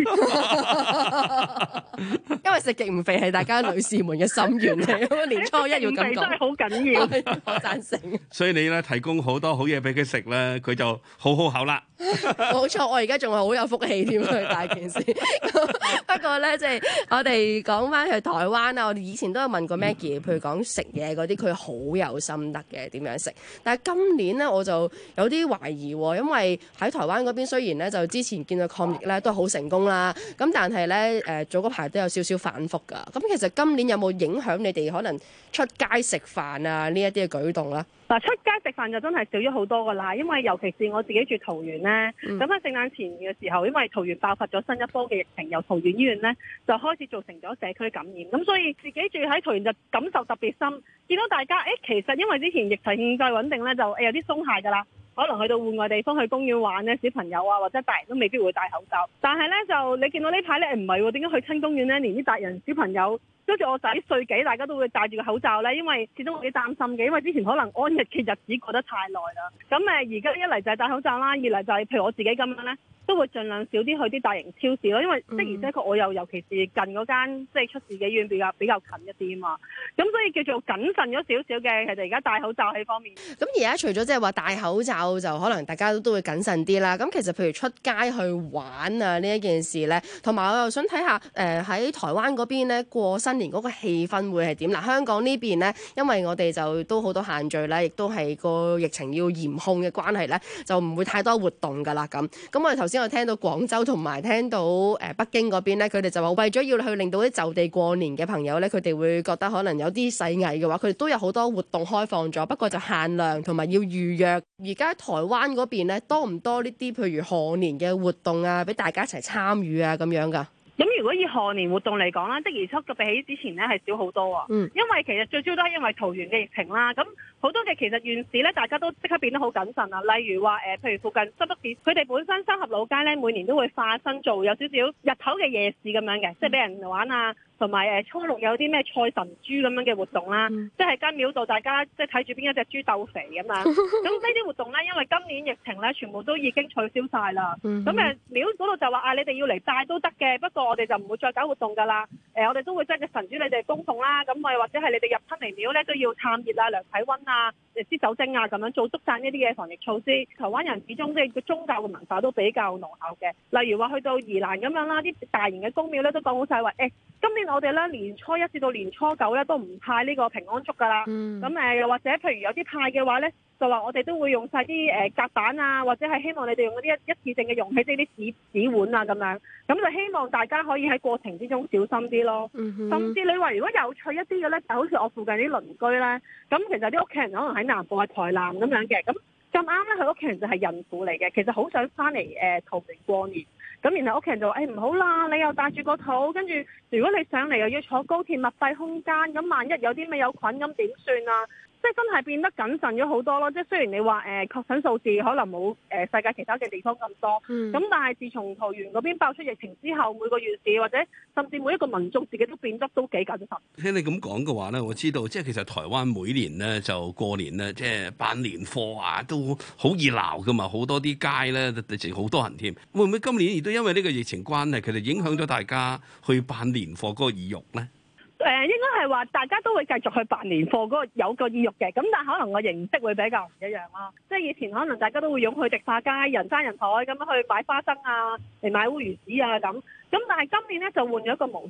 因為食極唔肥係大家女士們嘅心願嚟，年初一要咁講， 真係好緊要， 我贊成。 所以你咧提供好多好嘢俾佢食咧，佢就好好口啦。 冇錯，我而家仲係好有福氣添啊！大件事。不過咧，即係我哋講翻去台灣啊，我哋以前都有問過 Maggie，譬如講食嘢嗰啲，佢好有心得嘅點樣食。但係今年咧，我就有啲懷疑喎，因為喺台灣嗰邊雖然咧就之前見到抗疫咧都好成功啦，咁但係咧早嗰排都有少少反覆㗎。咁其實今年有冇影響你哋可能出街食飯啊呢一啲嘅舉動啦？ 嗱，出街食飯就真係少咗好多噶啦，因為尤其是我自己住桃園咧，咁喺聖誕前嘅時候，因為桃園爆發咗新一波嘅疫情，由桃園醫院咧就開始造成咗社區感染，咁所以自己住喺桃園就感受特別深，見到大家其實因為之前疫情再穩定咧，就有啲鬆懈噶啦。可能去到戶外地方去公園玩咧，小朋友啊或者大人都未必會戴口罩。但係咧就你見到呢排咧唔係喎，點解去親公園咧，連啲大人小朋友，好似我仔歲幾，大家都會戴住個口罩咧，因為始終我幾擔心嘅，因為之前可能安逸嘅日子過得太耐啦。咁而家一嚟就係戴口罩啦，二嚟就係譬如我自己咁樣咧，都會盡量少啲去啲大型超市咯，因為的而且確我又尤其是近嗰間即係出事嘅醫院比較近一啲啊嘛，咁所以叫做謹慎咗少少嘅。其實而家戴口罩喺方面， 咁而家除咗即係話戴口罩，就可能大家都會謹慎啲啦。咁其實譬如出街去玩啊呢一件事咧，同埋我又想睇下喺台灣嗰邊咧過新年嗰個氣氛會係點嗱？香港呢邊咧，因為我哋就都好多限聚啦，亦都係個疫情要嚴控嘅關係咧，就唔會太多活動㗎啦咁。咁我哋頭先我聽到廣州同埋聽到北京嗰邊咧，佢哋就話為咗要去令到啲就地過年嘅朋友咧，佢哋會覺得可能有啲細藝嘅話，佢哋都有好多活動開放咗，不過就限量同埋要預約。而家台灣嗰邊咧多唔多呢啲譬如賀年嘅活動啊，俾大家一齊參與啊咁樣㗎？ 咁如果以賀年活動嚟講啦，的而且確比起之前咧係少好多啊。因為其實最主要都係因為桃園嘅疫情啦。咁好多嘅其實縣市咧，大家都即刻變得好謹慎啊。例如話譬如附近新北市，佢哋本身三峽老街咧，每年都會化身做有少少日頭嘅夜市咁樣嘅，即係俾人玩啊。同埋初六有啲咩賽神豬咁樣嘅活動啦，即係間廟度大家即係睇住邊一隻豬鬥肥咁樣。咁呢啲活動咧，因為今年疫情咧，全部都已經取消晒啦。咁廟嗰度就話你哋要嚟拜都得嘅，不過我哋就唔會再搞活動㗎啦。我哋都會將隻神豬你哋供奉啦，咁或者係你哋入親嚟廟咧都要探熱啊、量體溫啊、施酒精啊咁樣做足晒呢啲嘅防疫措施。台灣人始終即係個宗教嘅文化都比較濃厚嘅，例如話去到宜蘭咁樣啦，啲大型嘅公廟咧都講好晒話今年我哋咧年初一至到年初九咧都唔派呢個平安燭㗎啦。咁又或者譬如有啲派嘅話咧，就話我哋都會用晒啲夾板啊，或者係希望你哋用嗰啲一次性嘅容器，即係啲紙碗啊咁樣。咁就希望大家可以喺過程之中小心啲咯。甚至你話如果有趣一啲嘅咧，就好似我附近啲鄰居咧，咁其實啲屋企人可能喺南部係台南咁樣嘅，咁啱咧佢屋企人就係孕婦嚟嘅，其實好想翻嚟桃園過年。咁然後屋企人就話唔好啦，你又帶住個肚，跟住如果你上嚟又要坐高鐵密閉空間，咁萬一有啲咩有菌咁點算啊？即係真係變得謹慎咗好多咯。即係雖然你話確診數字可能冇世界其他嘅地方咁多，咁但係自從桃園嗰邊爆出疫情之後，每個縣市或者甚至每一個民眾自己都變得都幾謹慎。 聽你咁講嘅話咧，我知道即係其實台灣每年咧就過年咧，即係辦年貨啊，都好熱鬧噶嘛，好多啲街咧直情好多人添。會唔會今年亦都因為呢個疫情關係，佢哋影響咗大家去辦年貨嗰個意欲咧？ 應該係話大家都會繼續去辦年貨嗰個有個意欲嘅，咁但係可能個形式會比較唔一樣咯。即係以前可能大家都會湧去迪化街、人山人海咁樣去買花生啊，嚟買烏魚子啊咁。但係今年咧就換咗一個模式，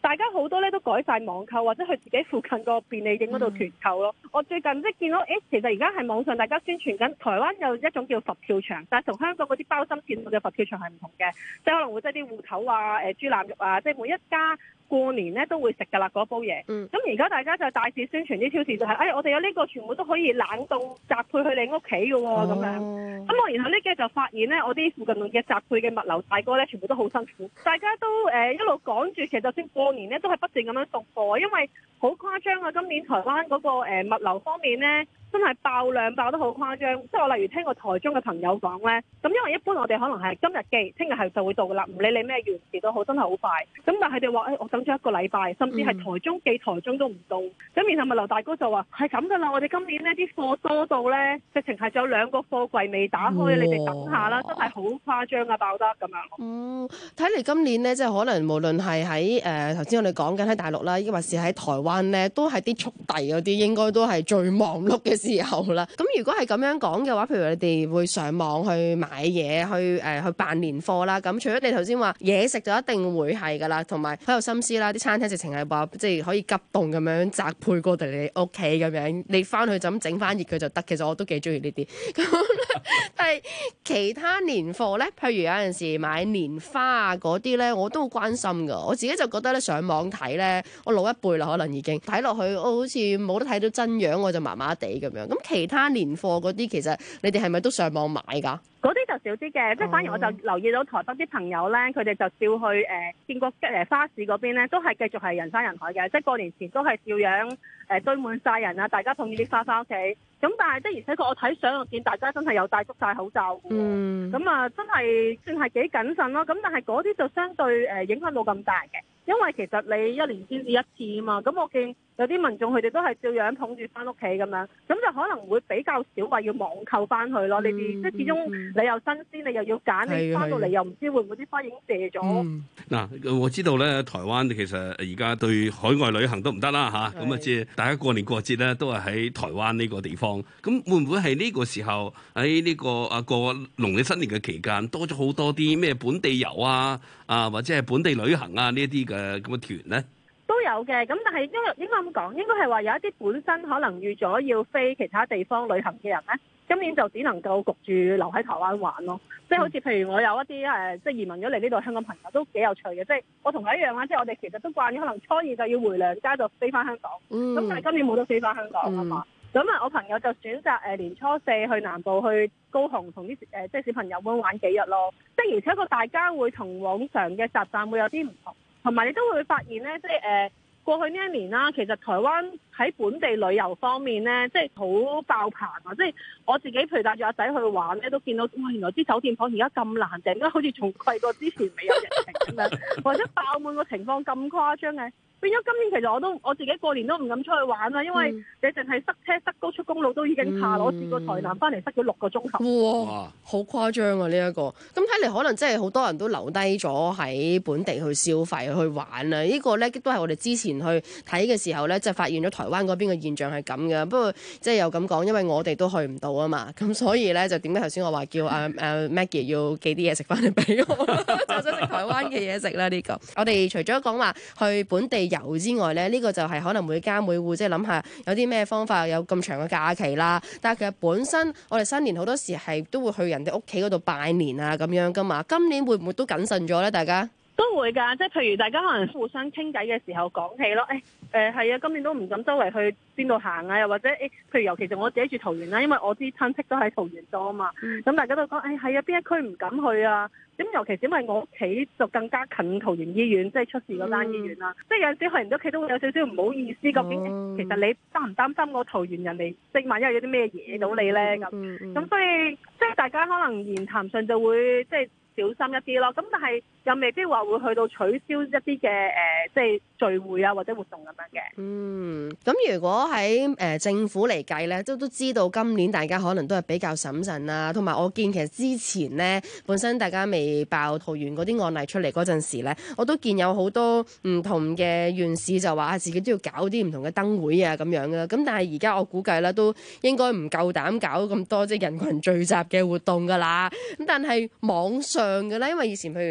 大家好多咧都改晒網購，或者去自己附近個便利店嗰度團購咯。我最近即係見到，其實而家係網上大家宣傳緊，台灣有一種叫佛跳牆，但係同香港嗰啲包心片嘅佛跳牆係唔同嘅，即係可能會即係啲芋頭啊、豬腩肉啊，即係每一家過年咧都會食㗎啦嗰煲嘢。咁而家大家就大肆宣傳啲超市就係，我哋有呢個全部都可以冷凍宅配去你屋企嘅喎咁樣。咁我然後呢幾日就發現咧，我啲附近嘅宅配嘅物流大哥咧，全部都好辛苦，大家都一路趕住，其實就算過年咧都係不斷咁樣送貨，因為好誇張啊！今年台灣嗰個物流方面咧，真係爆量爆得好誇張。即係我例如聽過台中嘅朋友講咧，咁因為一般我哋可能係今日寄，聽日係就會到噶啦，唔理你咩原時都好，真係好快。咁但係佢哋話我等咗1個禮拜，甚至係台中寄台中都唔到。咁然後物流大哥就話係咁噶啦，我哋今年呢啲貨多到咧，直情係仲有2個貨櫃未打開，你哋等下啦，真係好誇張啊，爆得咁樣。 睇嚟今年咧，即係可能無論係喺頭先我哋講緊喺大陸啦，抑或是喺台灣咧，都係啲速遞嗰啲，應該都係最忙碌嘅時候啦。咁如果係咁樣講嘅話，譬如你哋會上網去買嘢，去辦年貨啦。咁除咗你頭先話嘢食就一定會係噶啦，同埋好有心思啦。啲餐廳直情係話即係可以急凍咁樣宅配過嚟你屋企咁樣，你翻去就咁整翻熱佢就得。其實我都幾中意呢啲。咁但係其他年貨咧，譬如有陣時買年花啊嗰啲咧，我都好關心噶。我自己就覺得咧，上網睇咧，我老一輩啦，可能已經睇落去，好似冇得睇到真樣，我就麻麻地咁樣。咁其他年貨嗰啲，其實你哋係咪都上網買㗎？ 嗰啲就少啲嘅，即係反而我就留意到台北啲朋友咧，佢哋就照去見過花市嗰邊咧，都係繼續係人山人海嘅，即係過年前都係照樣堆滿晒人啊，大家捧住啲花翻屋企。咁但係即係而且我睇相我見大家真係有戴足晒口罩嘅，咁啊真係算係幾謹慎咯。咁但係嗰啲就相對影響冇咁大嘅，因為其實你1年先至一次啊嘛。咁我見有啲民眾佢哋都係照樣捧住翻屋企咁樣，咁就可能會比較少話要網購翻去咯。呢啲即係始終你又新鮮，你又要揀，你翻到嚟又唔知會唔會啲花已經謝咗。 嗱，我知道咧，台灣其實而家對海外旅行都唔得啦嚇，咁啊即係大家過年過節咧都係喺台灣呢個地方。咁會唔會係呢個時候喺呢個過農曆新年嘅期間多咗好多啲咩本地遊啊或者係本地旅行啊呢一啲嘅咁嘅團咧？ 都有嘅，咁但係應該咁講，應該係話有一啲本身可能預咗要飛其他地方旅行嘅人咧，今年就只能夠焗住留喺台灣玩咯。即係好似譬如我有一啲即係移民咗嚟呢度香港朋友都幾有趣嘅，即係我同佢一樣啦，即係我哋其實都慣咗可能初2就要回娘家就飛翻香港，咁但係今年冇得飛翻香港啊嘛。咁我朋友就選擇年初4去南部去高雄同啲即係小朋友們玩幾日咯。即係而且個大家會同往常嘅習慣會有啲唔同，同埋你都會發現咧，即係過去呢一年啦，其實台灣喺本地旅遊方面咧，即係好爆棚啊！即係我自己譬如帶住阿仔去玩咧，都見到哇，原來啲酒店房而家咁難訂，而家好似仲貴過之前未有疫情咁樣，或者爆滿個情況咁誇張嘅。變咗今年其實我自己過年都唔敢出去玩啦，因為你淨係塞車塞高速公路都已經怕攞試過台南翻嚟塞咗6個鐘頭。 哇，好誇張啊！呢一個咁睇嚟可能真係好多人都留低咗喺本地去消費去玩啊！呢個咧都係我哋之前去睇嘅時候咧，就發現咗台灣嗰邊嘅現象係咁嘅。不過即係又咁講，因為我哋都去唔到啊嘛，咁所以咧就點解頭先我話叫阿 Maggie 要寄啲嘢食翻嚟俾我，就想食台灣嘅嘢食啦。呢個我哋除咗講話去本地遊之外咧，呢個就係可能每家每戶即係諗下有啲咩方法有咁長嘅假期啦。但係其實本身我哋新年好多時係都會去人哋屋企嗰度拜年啊咁樣噶嘛。今年會唔會都謹慎咗咧？大家都會㗎，即係譬如大家可能互相傾偈嘅時候講起咯，係啊，今年都唔敢周圍去邊度行啊，又或者譬如尤其是我自己住桃園啦，因為我啲親戚都喺桃園多啊嘛，咁大家都講係啊，邊一區唔敢去啊。咁尤其是因為我屋企就更加近桃園醫院，即係出事嗰間醫院啦。即係有陣時去人哋屋企都會有少少唔好意思，究竟其實你擔唔擔心我桃園人嚟，即係萬一有啲咩嘢到你咧咁所以即係大家可能言談上就會即係小心一啲咯。咁但係又未必話會去到取消一啲嘅即係聚會啊或者活動咁樣嘅。 咁如果喺政府嚟計咧，都知道今年大家可能都係比較審慎啦。同埋我見其實之前咧，本身大家未爆桃園嗰啲案例出嚟嗰陣時咧，我都見有好多唔同嘅縣市就話自己都要搞啲唔同嘅燈會啊咁樣嘅。咁但係而家我估計咧都應該唔夠膽搞咁多即係人群聚集嘅活動㗎啦。咁但係網上嘅咧，因為以前譬如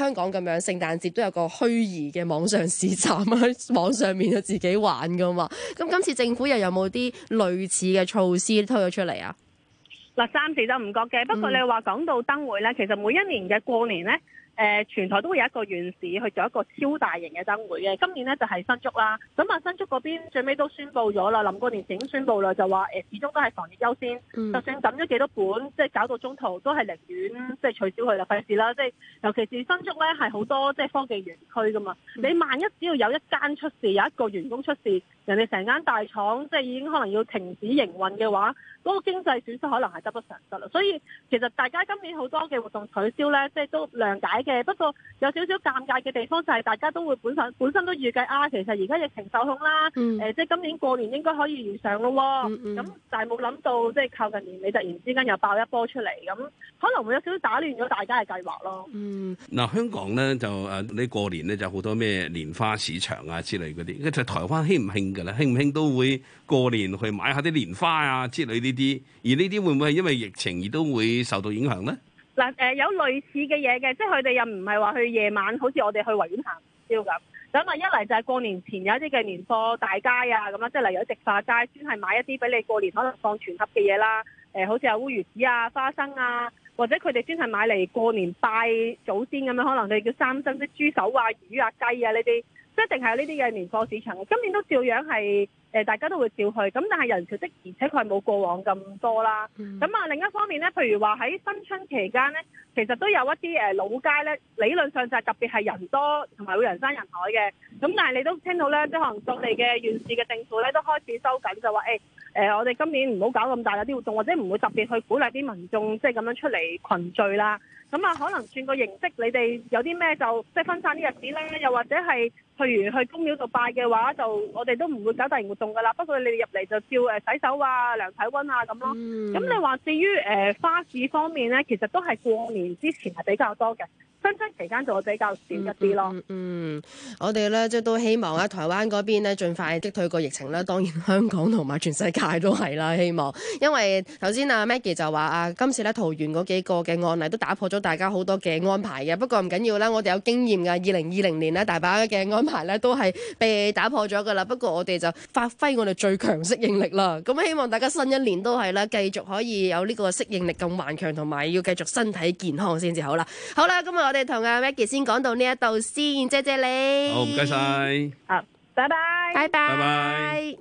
香港咁樣聖誕節都有個虛擬嘅網上市集喺網上面就自己玩噶嘛。咁今次政府又有冇啲類似嘅措施推咗出嚟啊？ 嗱，暫時就唔覺嘅。不過你話講到燈會咧，其實每一年嘅過年咧，全台都會有一個縣市去做一個超大型嘅燈會嘅。今年咧就係新竹啦。咁啊，新竹嗰邊最尾都宣布咗啦，臨過年前已經宣布啦，就話始終都係防疫優先。就算抌咗幾多本，即係搞到中途都係寧願即係取消佢啦，費事啦。即係尤其是新竹咧係好多即係科技園區噶嘛。你萬一只要有一間出事，有一個員工出事，人哋成間大廠即係已經可能要停止營運嘅話，嗰個經濟損失可能係得不償失啦。所以其實大家今年好多嘅活動取消咧，即係都諒解嘅。不過有少少尷尬嘅地方就係大家都會本身都預計其實而家疫情受控啦，即係今年過年應該可以如常咯。咁但係冇諗到即係靠近年尾突然之間又爆一波出嚟，咁可能會有少少打亂咗大家嘅計劃咯。 嗱，香港咧就你過年咧就好多咩蓮花市場啊之類嗰啲，跟住台灣興唔興㗎咧？興唔興都會過年去買下啲蓮花啊之類呢啲，而呢啲會唔會係因為疫情而都會受到影響咧？ 嗱，有類似嘅嘢嘅，即係佢哋又唔係話去夜晚，好似我哋去維園行宵咁。咁啊，一嚟就係過年前有一啲嘅年貨大街啊，咁啦，即係例如啲植化街，先係買一啲俾你過年可能放全盒嘅嘢啦。好似有烏魚子啊、花生啊，或者佢哋先係買嚟過年拜祖先咁樣，可能佢哋叫三牲，即豬手啊、魚啊、雞啊呢啲，即係一定係有呢啲嘅年貨市場。今年都照樣係大家都會照去，咁但係人潮的而且確係冇過往咁多啦。咁啊，另一方面咧，譬如話喺新春期間咧，其實都有一啲老街咧，理論上就係特別係人多同埋會人山人海嘅。咁但係你都聽到咧，即係可能各地嘅縣市嘅政府咧都開始收緊，就話我哋今年唔好搞咁大嘅啲活動，或者唔會特別去鼓勵啲民眾即係咁樣出嚟群聚啦。咁啊，可能轉個形式，你哋有啲咩就即係分散啲日子咧，又或者係譬如去公廟度拜嘅話，就我哋都唔會搞大型活動噶啦。不過你哋入嚟就照洗手啊、量體溫啊咁咯。咁你話至於花市方面咧，其實都係過年之前係比較多嘅。新春期間就會比較少一啲咯。 我哋咧即係都希望台灣嗰邊咧盡快擊退個疫情啦。當然香港同埋全世界都係啦，希望。因為頭先Maggie 就話今次咧桃園嗰幾個嘅案例都打破咗大家好多嘅安排嘅。不過唔緊要啦，我哋有經驗㗎。2020年咧大把嘅安排咧都係被打破咗㗎啦。不過我哋就發揮我哋最強適應力啦。咁希望大家新一年都係啦，繼續可以有呢個適應力咁頑強，同埋要繼續身體健康先至好啦。好啦，今日我哋同Maggie 先講到呢一度先，謝謝你。 好，唔該晒。 拜拜。 拜拜。 拜拜。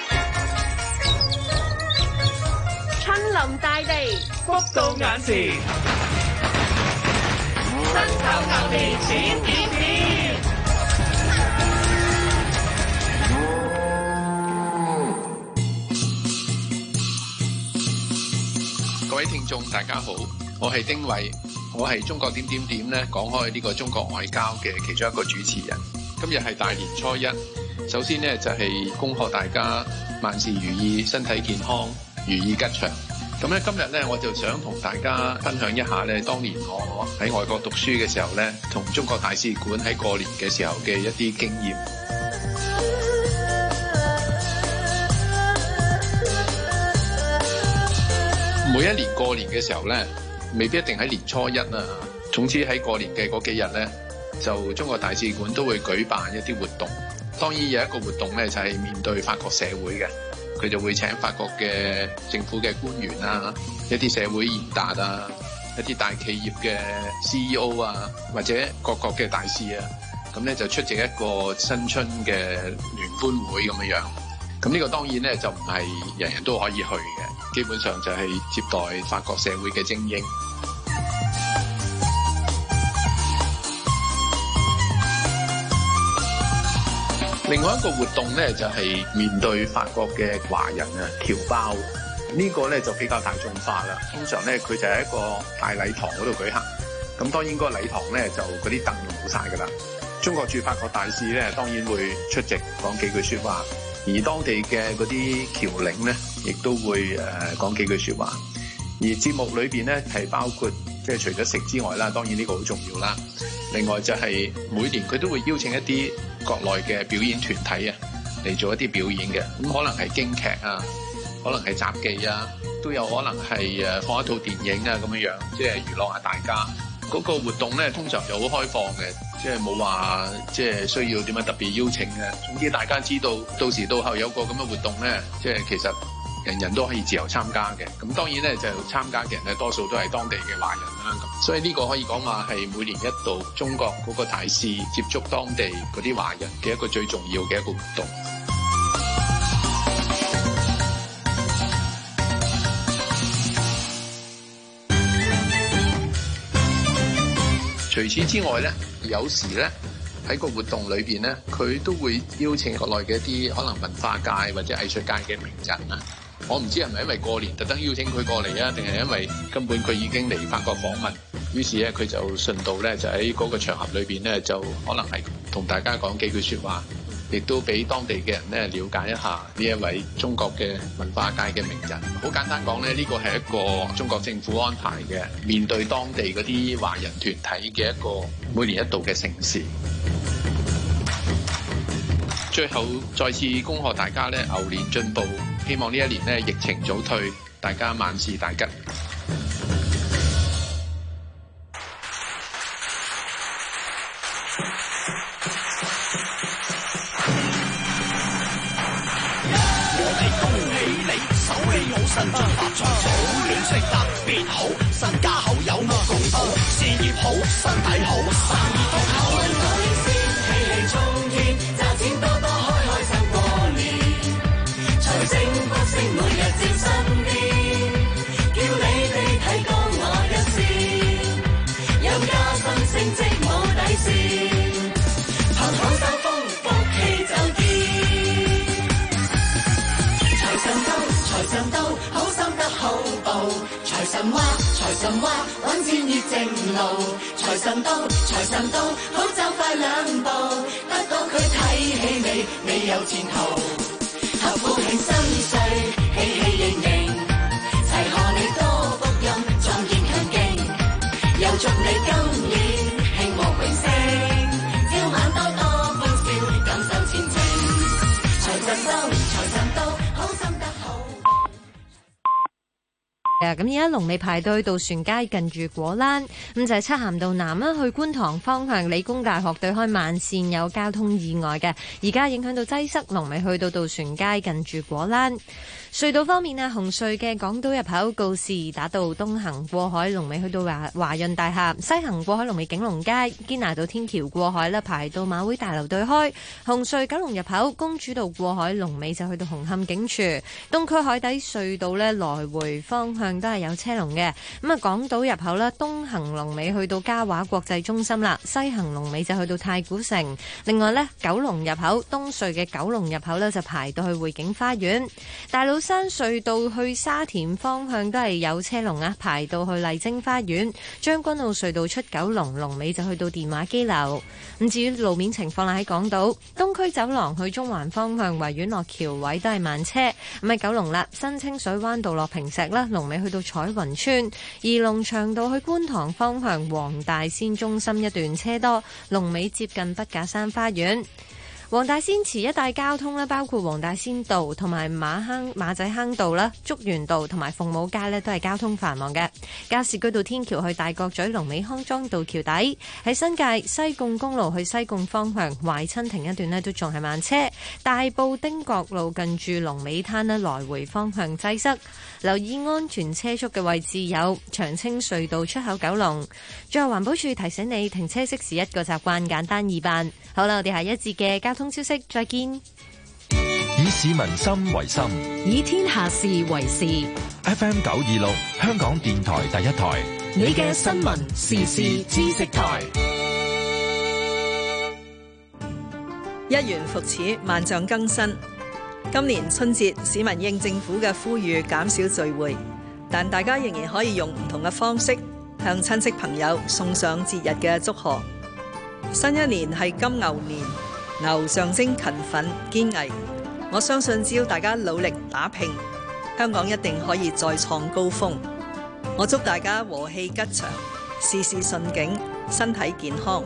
親臨大地， 福到眼前，辛丑牛年閃點點。 各位聽眾大家好，我係丁偉，我係中國點點點咧講開呢個中國外交嘅其中一個主持人。今日係大年初一，首先呢就係恭賀大家萬事如意、身體健康、如意吉祥。咁咧今日咧我就想同大家分享一下咧，當年我喺外國讀書嘅時候咧，同中國大使館喺過年嘅時候嘅一啲經驗。每一年過年嘅時候咧，未必一定喺年初一啊。總之喺過年嘅嗰幾日咧，就中國大使館都會舉辦一啲活動。當然有一個活動咧，就係面對法國社會嘅，佢就會請法國嘅政府嘅官員啊，一啲社會賢達啊，一啲大企業嘅 CEO 啊，或者各國嘅大使啊，咁咧就出席一個新春嘅聯歡會咁樣樣。咁呢個當然咧就唔係人人都可以去嘅，基本上就係接待法國社會嘅精英。另外一個活動咧就係面對法國嘅華人啊，僑胞呢個咧就比較大眾化啦。通常咧佢就喺一個大禮堂嗰度舉行。咁當然嗰個禮堂咧就嗰啲凳用冇晒㗎啦。中國駐法國大使咧當然會出席講幾句説話，而當地嘅嗰啲僑領咧亦都會講幾句説話。而節目裏邊咧係包括即係除咗食之外啦，當然呢個好重要啦。另外就係每年佢都會邀請一啲國內嘅表演團體啊嚟做一啲表演嘅，咁可能係京劇啊，可能係雜技啊，都有可能係放一套電影啊咁樣樣，即係娛樂下大家。 嗰個活動咧，通常就好開放嘅，即係冇話即係需要點樣特別邀請嘅。總之大家知道，到時到後有個咁嘅活動咧，即係其實人人都可以自由參加嘅。咁當然咧，就參加嘅人咧，多數都係當地嘅華人啦。咁所以呢個可以講話係每年一度中國嗰個大使接觸當地嗰啲華人嘅一個最重要嘅一個活動。除此之外咧，有時咧喺個活動裏邊咧，佢都會邀請國內嘅一啲可能文化界或者藝術界嘅名人啊。我唔知係咪因為過年特登邀請佢過嚟啊，定係因為根本佢已經嚟法國訪問，於是咧佢就順道咧就喺嗰個場合裏邊咧就可能係同大家講幾句説話，亦都俾當地嘅人咧了解一下呢一位中國嘅文化界嘅名人。好簡單講咧，呢個係一個中國政府安排嘅面對當地嗰啲華人團體嘅一個每年一度嘅盛事。最後再次恭賀大家咧牛年進步，希望呢一年咧疫情早退，大家萬事大吉。 新春發財早，暖色特別好，身家好有目共睹，事業好，身體好，生意通好。運到年先，喜氣沖天，賺錢多多，開開心過年。財星福星每日照身邊，叫你哋睇高我一線，有加薪升職冇底線，憑好手風福氣就見。財神到，財神到。好心得好報，財神話，財神話，揾錢越正路。財神到，財神到，好走快兩步，得到佢睇起你，你有前途。合府慶新歲，喜氣盈盈，齊賀你多福蔭，壯健強勁，又祝你今年慶和榮升，朝晚多多歡笑，感受前程。財神到，財神到，好心得好。 咁而家龍尾排隊渡船街近住果欄，咁就係漆咸道南啦，去觀塘方向理工大學對開慢線有交通意外嘅，而家影響到擠塞，龍尾去到渡船街近住果欄。隧道方面啊，紅隧嘅港島入口告士打道東行過海，龍尾去到華潤大廈；西行過海龍尾景隆街，堅拿道天橋過海啦，排到馬會大樓對開。紅隧九龍入口公主道過海龍尾就去到紅磡警署。東區海底隧道呢，來回方向都係有車龍嘅。咁啊，港島入口啦，東行龍尾去到嘉華國際中心啦，西行龍尾就去到太古城。另外呢，九龍入口東隧嘅九龍入口呢，就排到去匯景花園。大老山隧道去沙田方向都係有車龍啊，排到去麗晶花園。將軍澳隧道出九龍，龍尾就去到電話機樓。咁至於路面情況啦，喺港島東區走廊去中環方向維園落橋位都係慢車。咁喺九龍啦，新清水灣道落坪石啦，龍尾去到彩雲村。而龍翔道去觀塘方向黃大仙中心一段車多，龍尾接近筆架山花園。黃大仙祠一帶交通咧，包括黃大仙道同埋馬仔坑道啦、竹園道同埋鳳舞街咧，都係交通繁忙嘅。加士居道天橋去大角咀龍尾康莊道橋底。喺新界西貢公路去西貢方向懷親亭一段咧，都仲係慢車。大埔汀角路近住龍尾灘咧，來回方向擠塞。留意安全車速嘅位置有長青隧道出口九龍。最後環保署提醒你，停車熄匙一個習慣，簡單易辦。好啦，我哋下一節嘅交通消息再見。 以市民心為心， 以天下事為事。 FM 926香港電台第一台， 你嘅新聞時事知識台。 一元復始，萬象更新。今年春節，市民應政府嘅呼籲減少聚會，但大家仍然可以用唔同嘅方式向親戚朋友送上節日嘅祝賀。新一年係金牛年，牛象徵勤奮堅毅。我相信只要大家努力打拼，香港一定可以再創高峰。我祝大家和氣吉祥，事事順境，身體健康。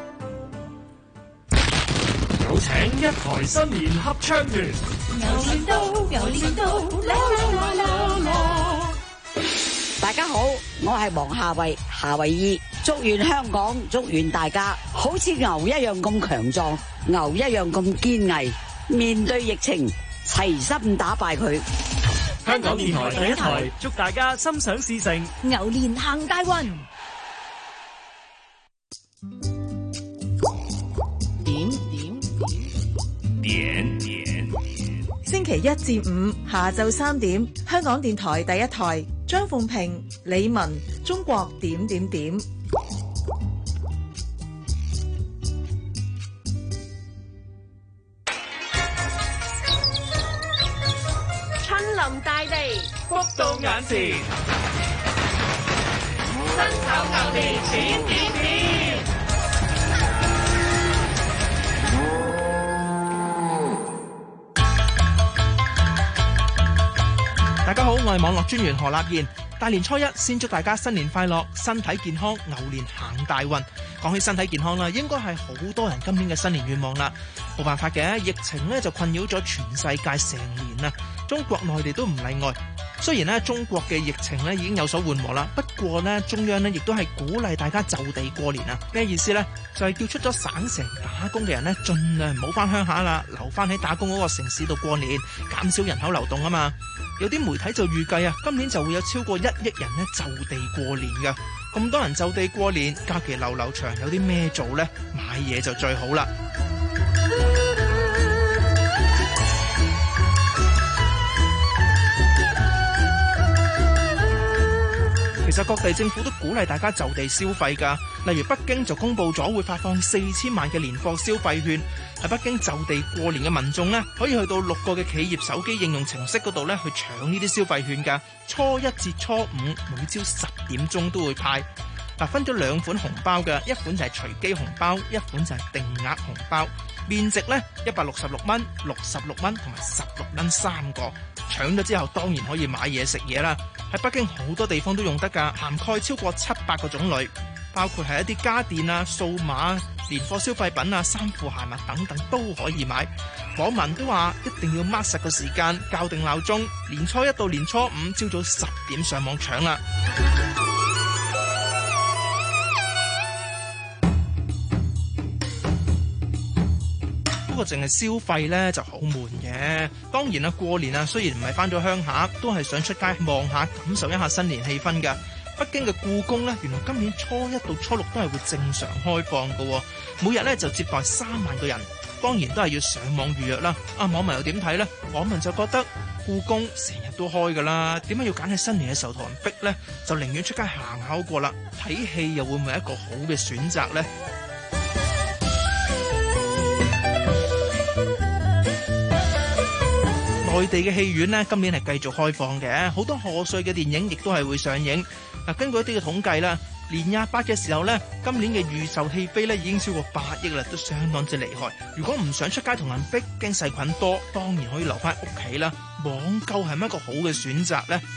有請一台新年合唱團。 牛年到，牛年到，啦啦啦啦啦！ 大家好，我係黃夏蕙，夏蕙姨。 祝願香港，祝願大家好似牛一樣咁強壯，牛一樣咁堅毅，面對疫情齊心打敗佢。 香港電台第一台，祝大家心想事成， 牛年行大運。 點。星期一至五下晝3點，香港電台第一台，張鳳平、李文，中國點。 親臨大地， 福到眼前， 辛丑牛年點。 大家好，我係網絡專員何立燕。大年初一先祝大家新年快樂，身體健康，牛年行大運。講起身體健康啦，應該係好多人今年嘅新年願望啦。冇辦法嘅，疫情呢就困擾咗全世界成年啦，中國內地都唔例外。雖然呢中國嘅疫情呢已經有所緩和啦，不過呢中央呢亦都係鼓勵大家就地過年啊。咩意思呢？就係叫出咗省城打工嘅人呢，盡量唔好翻鄉下啦，留翻喺打工嗰個城市度過年，減少人口流動啊嘛。有啲媒體就預計啊，今年就會有超過1億人呢就地過年㗎。咁多人就地過年，假期流長，有啲咩做呢？買嘢就最好啦。其實各地政府都鼓勵大家就地消費㗎，例如北京就公布咗會發放4000萬嘅年貨消費券。喺北京就地過年嘅民眾呢，可以去到6個嘅企業手機應用程式嗰度呢去搶呢啲消費券㗎。初一至初五每朝10點鐘都會派。嗱，分咗2款紅包嘅，一款就係隨機紅包，一款就係定額紅包。面值呢166蚊、66蚊同埋16蚊3個。搶咗之後當然可以買嘢食嘢啦。喺北京好多地方都用得㗎，涵蓋超過700個種類，包括係一啲家電啊、數碼、年貨消費品啊、衫褲鞋襪等等都可以買。網民都話一定要 mark 實個時間，校定鬧鐘，年初一到年初五朝早10點上網搶啦。不過淨係消費呢就好悶嘅。當然啦，過年啊，雖然唔係返咗鄉下，都係想出街望下，感受一下新年氣氛㗎。北京嘅故宮呢，原來今年初一到初六都係會正常開放㗎，每日呢就接待3萬個人。當然都係要上網預約啦。網民又點睇呢？網民就覺得故宮成日都開㗎啦，點解要揀喺新年嘅時候同人逼呢？就寧願出街行下好過啦。睇戲又會唔會係一個好嘅選擇呢？內地嘅戲院呢，今年係繼續開放嘅，好多賀歲嘅電影亦都係會上映。根據一啲嘅統計啦，年28嘅時候呢，今年嘅預售戲飛呢已經超過8億啦，都相當之厲害。如果唔想出街同人逼，驚細菌多，當然可以留翻屋企啦。網購係咪一個好嘅選擇呢？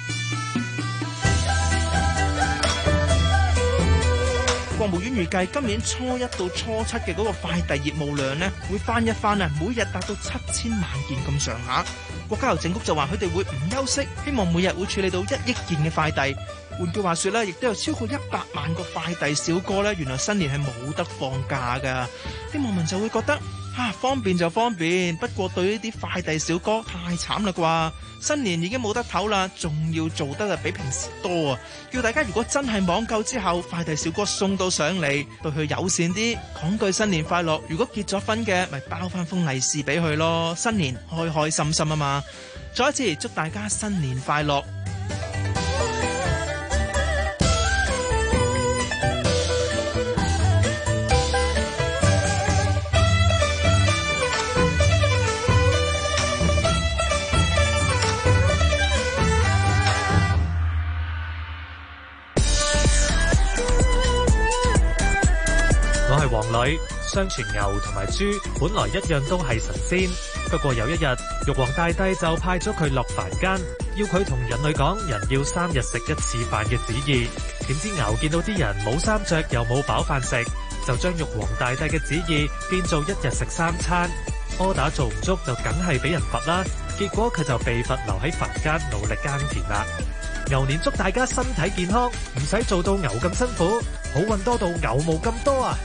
國務院預計今年初一到初七嘅嗰個快遞業務量呢，會翻一番啊，每日達到7000萬件咁上下。國家郵政局就話佢哋會唔休息，希望每日會處理到1億件嘅快遞。換句話說咧，亦都有超過100萬個快遞小哥咧，原來新年係冇得放假㗎。啲網民就會覺得方便就方便，不過對呢啲快遞小哥太慘啦啩！新年已經冇得唞啦，仲要做得比平時多啊！叫大家如果真係網購之後，快遞小哥送到上嚟，對佢友善啲，講句新年快樂。如果結咗婚嘅，咪包翻封利是俾佢咯。新年開開心心啊嘛！再一次祝大家新年快樂！ 王女相傳牛同埋豬本來一樣都係神仙，不過有一日玉皇大帝就派咗佢落凡間，要佢同人類講人要3日食1次飯嘅旨意。點知牛見到啲人冇衫着又冇飽飯食，就將玉皇大帝嘅旨意變做1日食3餐。柯打做唔足就梗係俾人罰啦，結果佢就被罰留喺凡間努力耕田啦。 牛年祝大家身體健康，唔使做到牛咁辛苦，好運多到牛毛咁多啊！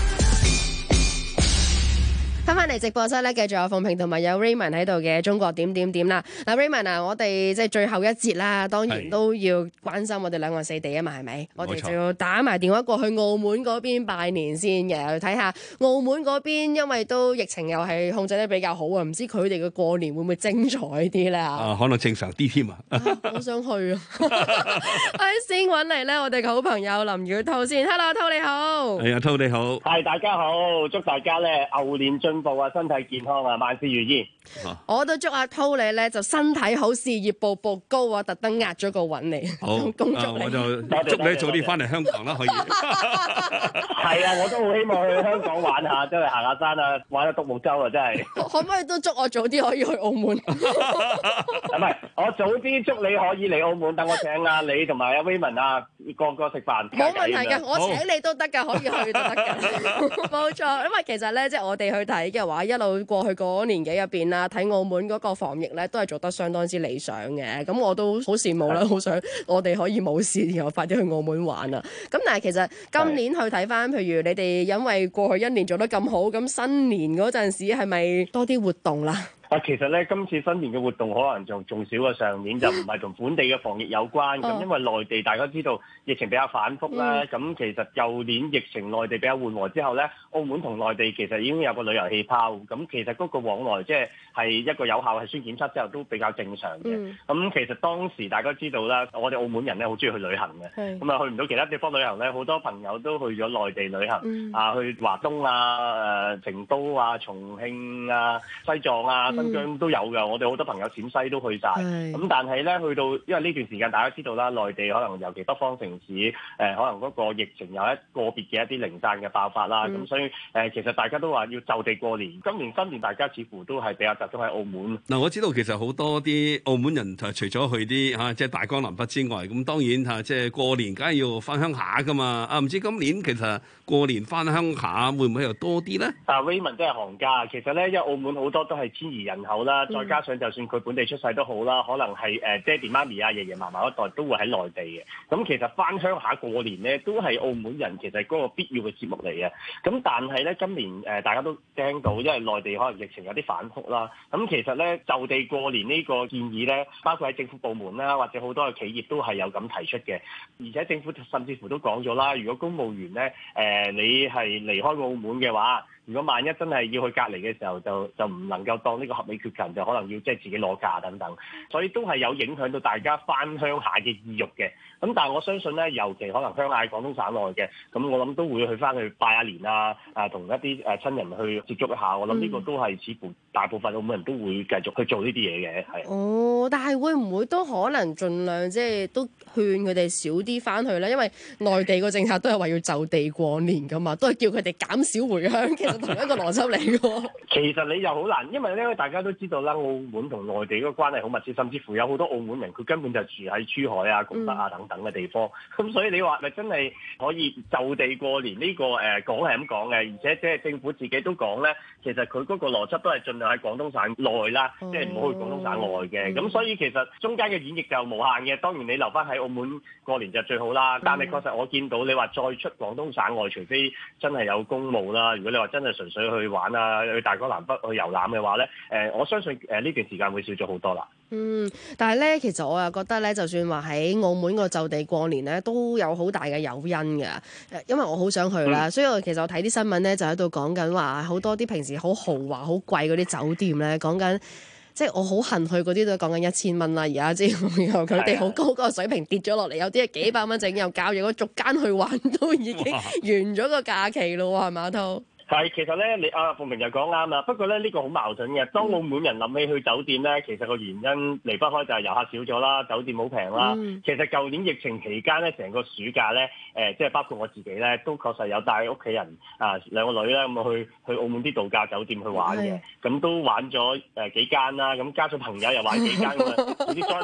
翻嚟直播室咧，繼續有鳳萍同埋有 Raymond 喺度嘅中國點點點啦。嗱 Raymond 啊，我哋即係最後一節啦，當然都要關心我哋兩岸四地啊嘛，係咪？我哋就要打埋電話過去澳門嗰邊拜年先嘅，睇下澳門嗰邊，因為都疫情又係控制得比較好啊，唔知佢哋嘅過年會唔會精彩啲咧？ 可能正常啲添啊！ 好想去啊！先揾嚟咧，我哋嘅好朋友林宇滔先。Hello， 滔你好。 係啊，滔你好。 係大家好，祝大家咧牛年進步啊，身體健康啊，萬事如意。 我都祝阿滔你咧就身體好，事業步步高啊！特登壓咗個韻嚟， 好， 恭祝你。 我就祝你早啲翻嚟香港啦，可以。 係啊，我都好希望去香港玩下，真係行下山啊，玩下獨木舟啊，真係。 可唔可以都祝我早啲可以去澳門？ 唔係，我早啲祝你可以嚟澳門，等我請啊你同埋阿 Raymond 啊個食飯。 冇問題㗎，我請你都得㗎，可以去都得㗎。冇錯，因為其實咧，即係我哋去睇嘅話，一路過去嗰年幾入邊啦，睇澳門嗰個防疫咧，都係做得相當之理想嘅。咁我都好羨慕啦，好想我哋可以冇事，然後快啲去澳門玩啊！咁但係其實今年去睇翻，譬如你哋因為過去一年做得咁好，咁新年嗰陣時係咪多啲活動啦？ 其實咧，今次新年嘅活動可能仲少過上年，就唔係同本地嘅防疫有關。咁因為內地大家知道疫情比較反覆啦，咁其實舊年疫情內地比較緩和之後咧，澳門同內地其實已經有個旅遊氣泡。咁其實嗰個往來即係一個有效核酸檢測之後都比較正常嘅。咁其實當時大家知道啦，我哋澳門人咧好中意去旅行嘅，咁啊去唔到其他地方旅行咧，好多朋友都去咗內地旅行，去華東啊、成都啊、重慶啊、西藏啊。新疆都有㗎，我哋好多朋友陝西都去晒。咁但係咧去到，因為呢段時間大家知道啦，內地可能尤其北方城市，可能嗰個疫情有一個別嘅一啲零散嘅爆發啦，咁所以其實大家都話要就地過年。今年新年大家似乎都係比較集中喺澳門。 嗱，我知道其實好多啲澳門人除咗去啲即係大江南北之外，咁當然即係過年梗係要翻鄉下㗎嘛。唔知今年其實過年翻鄉下會唔會又多啲咧 ？Raymond 真係行家，其實咧因為澳門好多都係遷移人口啦，再加上就算佢本地出世都好啦，可能係爹哋媽咪啊、爺爺嫲嫲嗰代都會喺內地嘅。咁其實翻鄉下過年咧，都係澳門人其實嗰個必要嘅節目嚟嘅。咁但係咧今年大家都聽到，因為內地可能疫情有啲反覆啦。咁其實咧就地過年呢個建議咧，包括喺政府部門啦，或者好多嘅企業都係有咁提出嘅。而且政府甚至乎都講咗啦，如果公務員咧你係離開澳門嘅話，如果萬一真係要去隔離嘅時候，就唔能夠當呢個合理缺勤，就可能要即係自己攞假等等，所以都係有影響到大家翻鄉下嘅意欲嘅。咁但係我相信咧，尤其可能鄉下喺廣東省內嘅，咁我諗都會去翻去拜下年啊，同一啲親人去接觸一下。我諗呢個都係似乎大部分澳門人都會繼續去做呢啲嘢嘅，係。 哦，但係會唔會都可能盡量即係都勸佢哋少啲翻去咧？因為內地個政策都係話要就地過年噶嘛，都係叫佢哋減少回鄉，其實同一個邏輯嚟嘅。 其實你又好難，因為咧大家都知道啦，澳門同內地嗰個關係好密切，甚至乎有好多澳門人佢根本就住喺珠海啊、拱北啊等等嘅地方。咁所以你話咪真係可以就地過年呢個講係咁講嘅，而且即係政府自己都講咧，其實佢嗰個邏輯都係盡量喺廣東省內啦，即係唔好去廣東省外嘅。咁所以其實中間嘅演繹就無限嘅。當然你留翻喺澳門過年就最好啦。但係確實我見到你話再出廣東省外，除非真係有公務啦。如果你話真係純粹去玩啊，去大江南北去遊覽嘅話咧，我相信呢段時間會少咗好多啦。 但係咧，其實我又覺得咧，就算話喺澳門個就地過年咧，都有好大嘅誘因嘅。因為我好想去啦，所以我睇啲新聞咧，就喺度講緊話好多啲平時好豪華、好貴嗰啲酒店咧，講緊即係我好恨去嗰啲都講緊1000蚊啦。而家即係佢哋好高個水平跌咗落嚟，有啲係幾百蚊就已經有交易，如果逐間去玩都已經完咗個假期咯，係嘛都。 係，其實咧，你鳳萍就講啱啦。不過咧，呢個好矛盾嘅。當澳門人諗起去酒店咧，其實個原因離不開就係遊客少咗啦，酒店好平啦。其實舊年疫情期間咧，成個暑假咧，即係包括我自己咧，都確實有帶屋企人兩個女咧咁去澳門啲度假酒店去玩嘅。咁都玩咗幾間啦，咁加上朋友又玩幾間咁啊，總之栽埋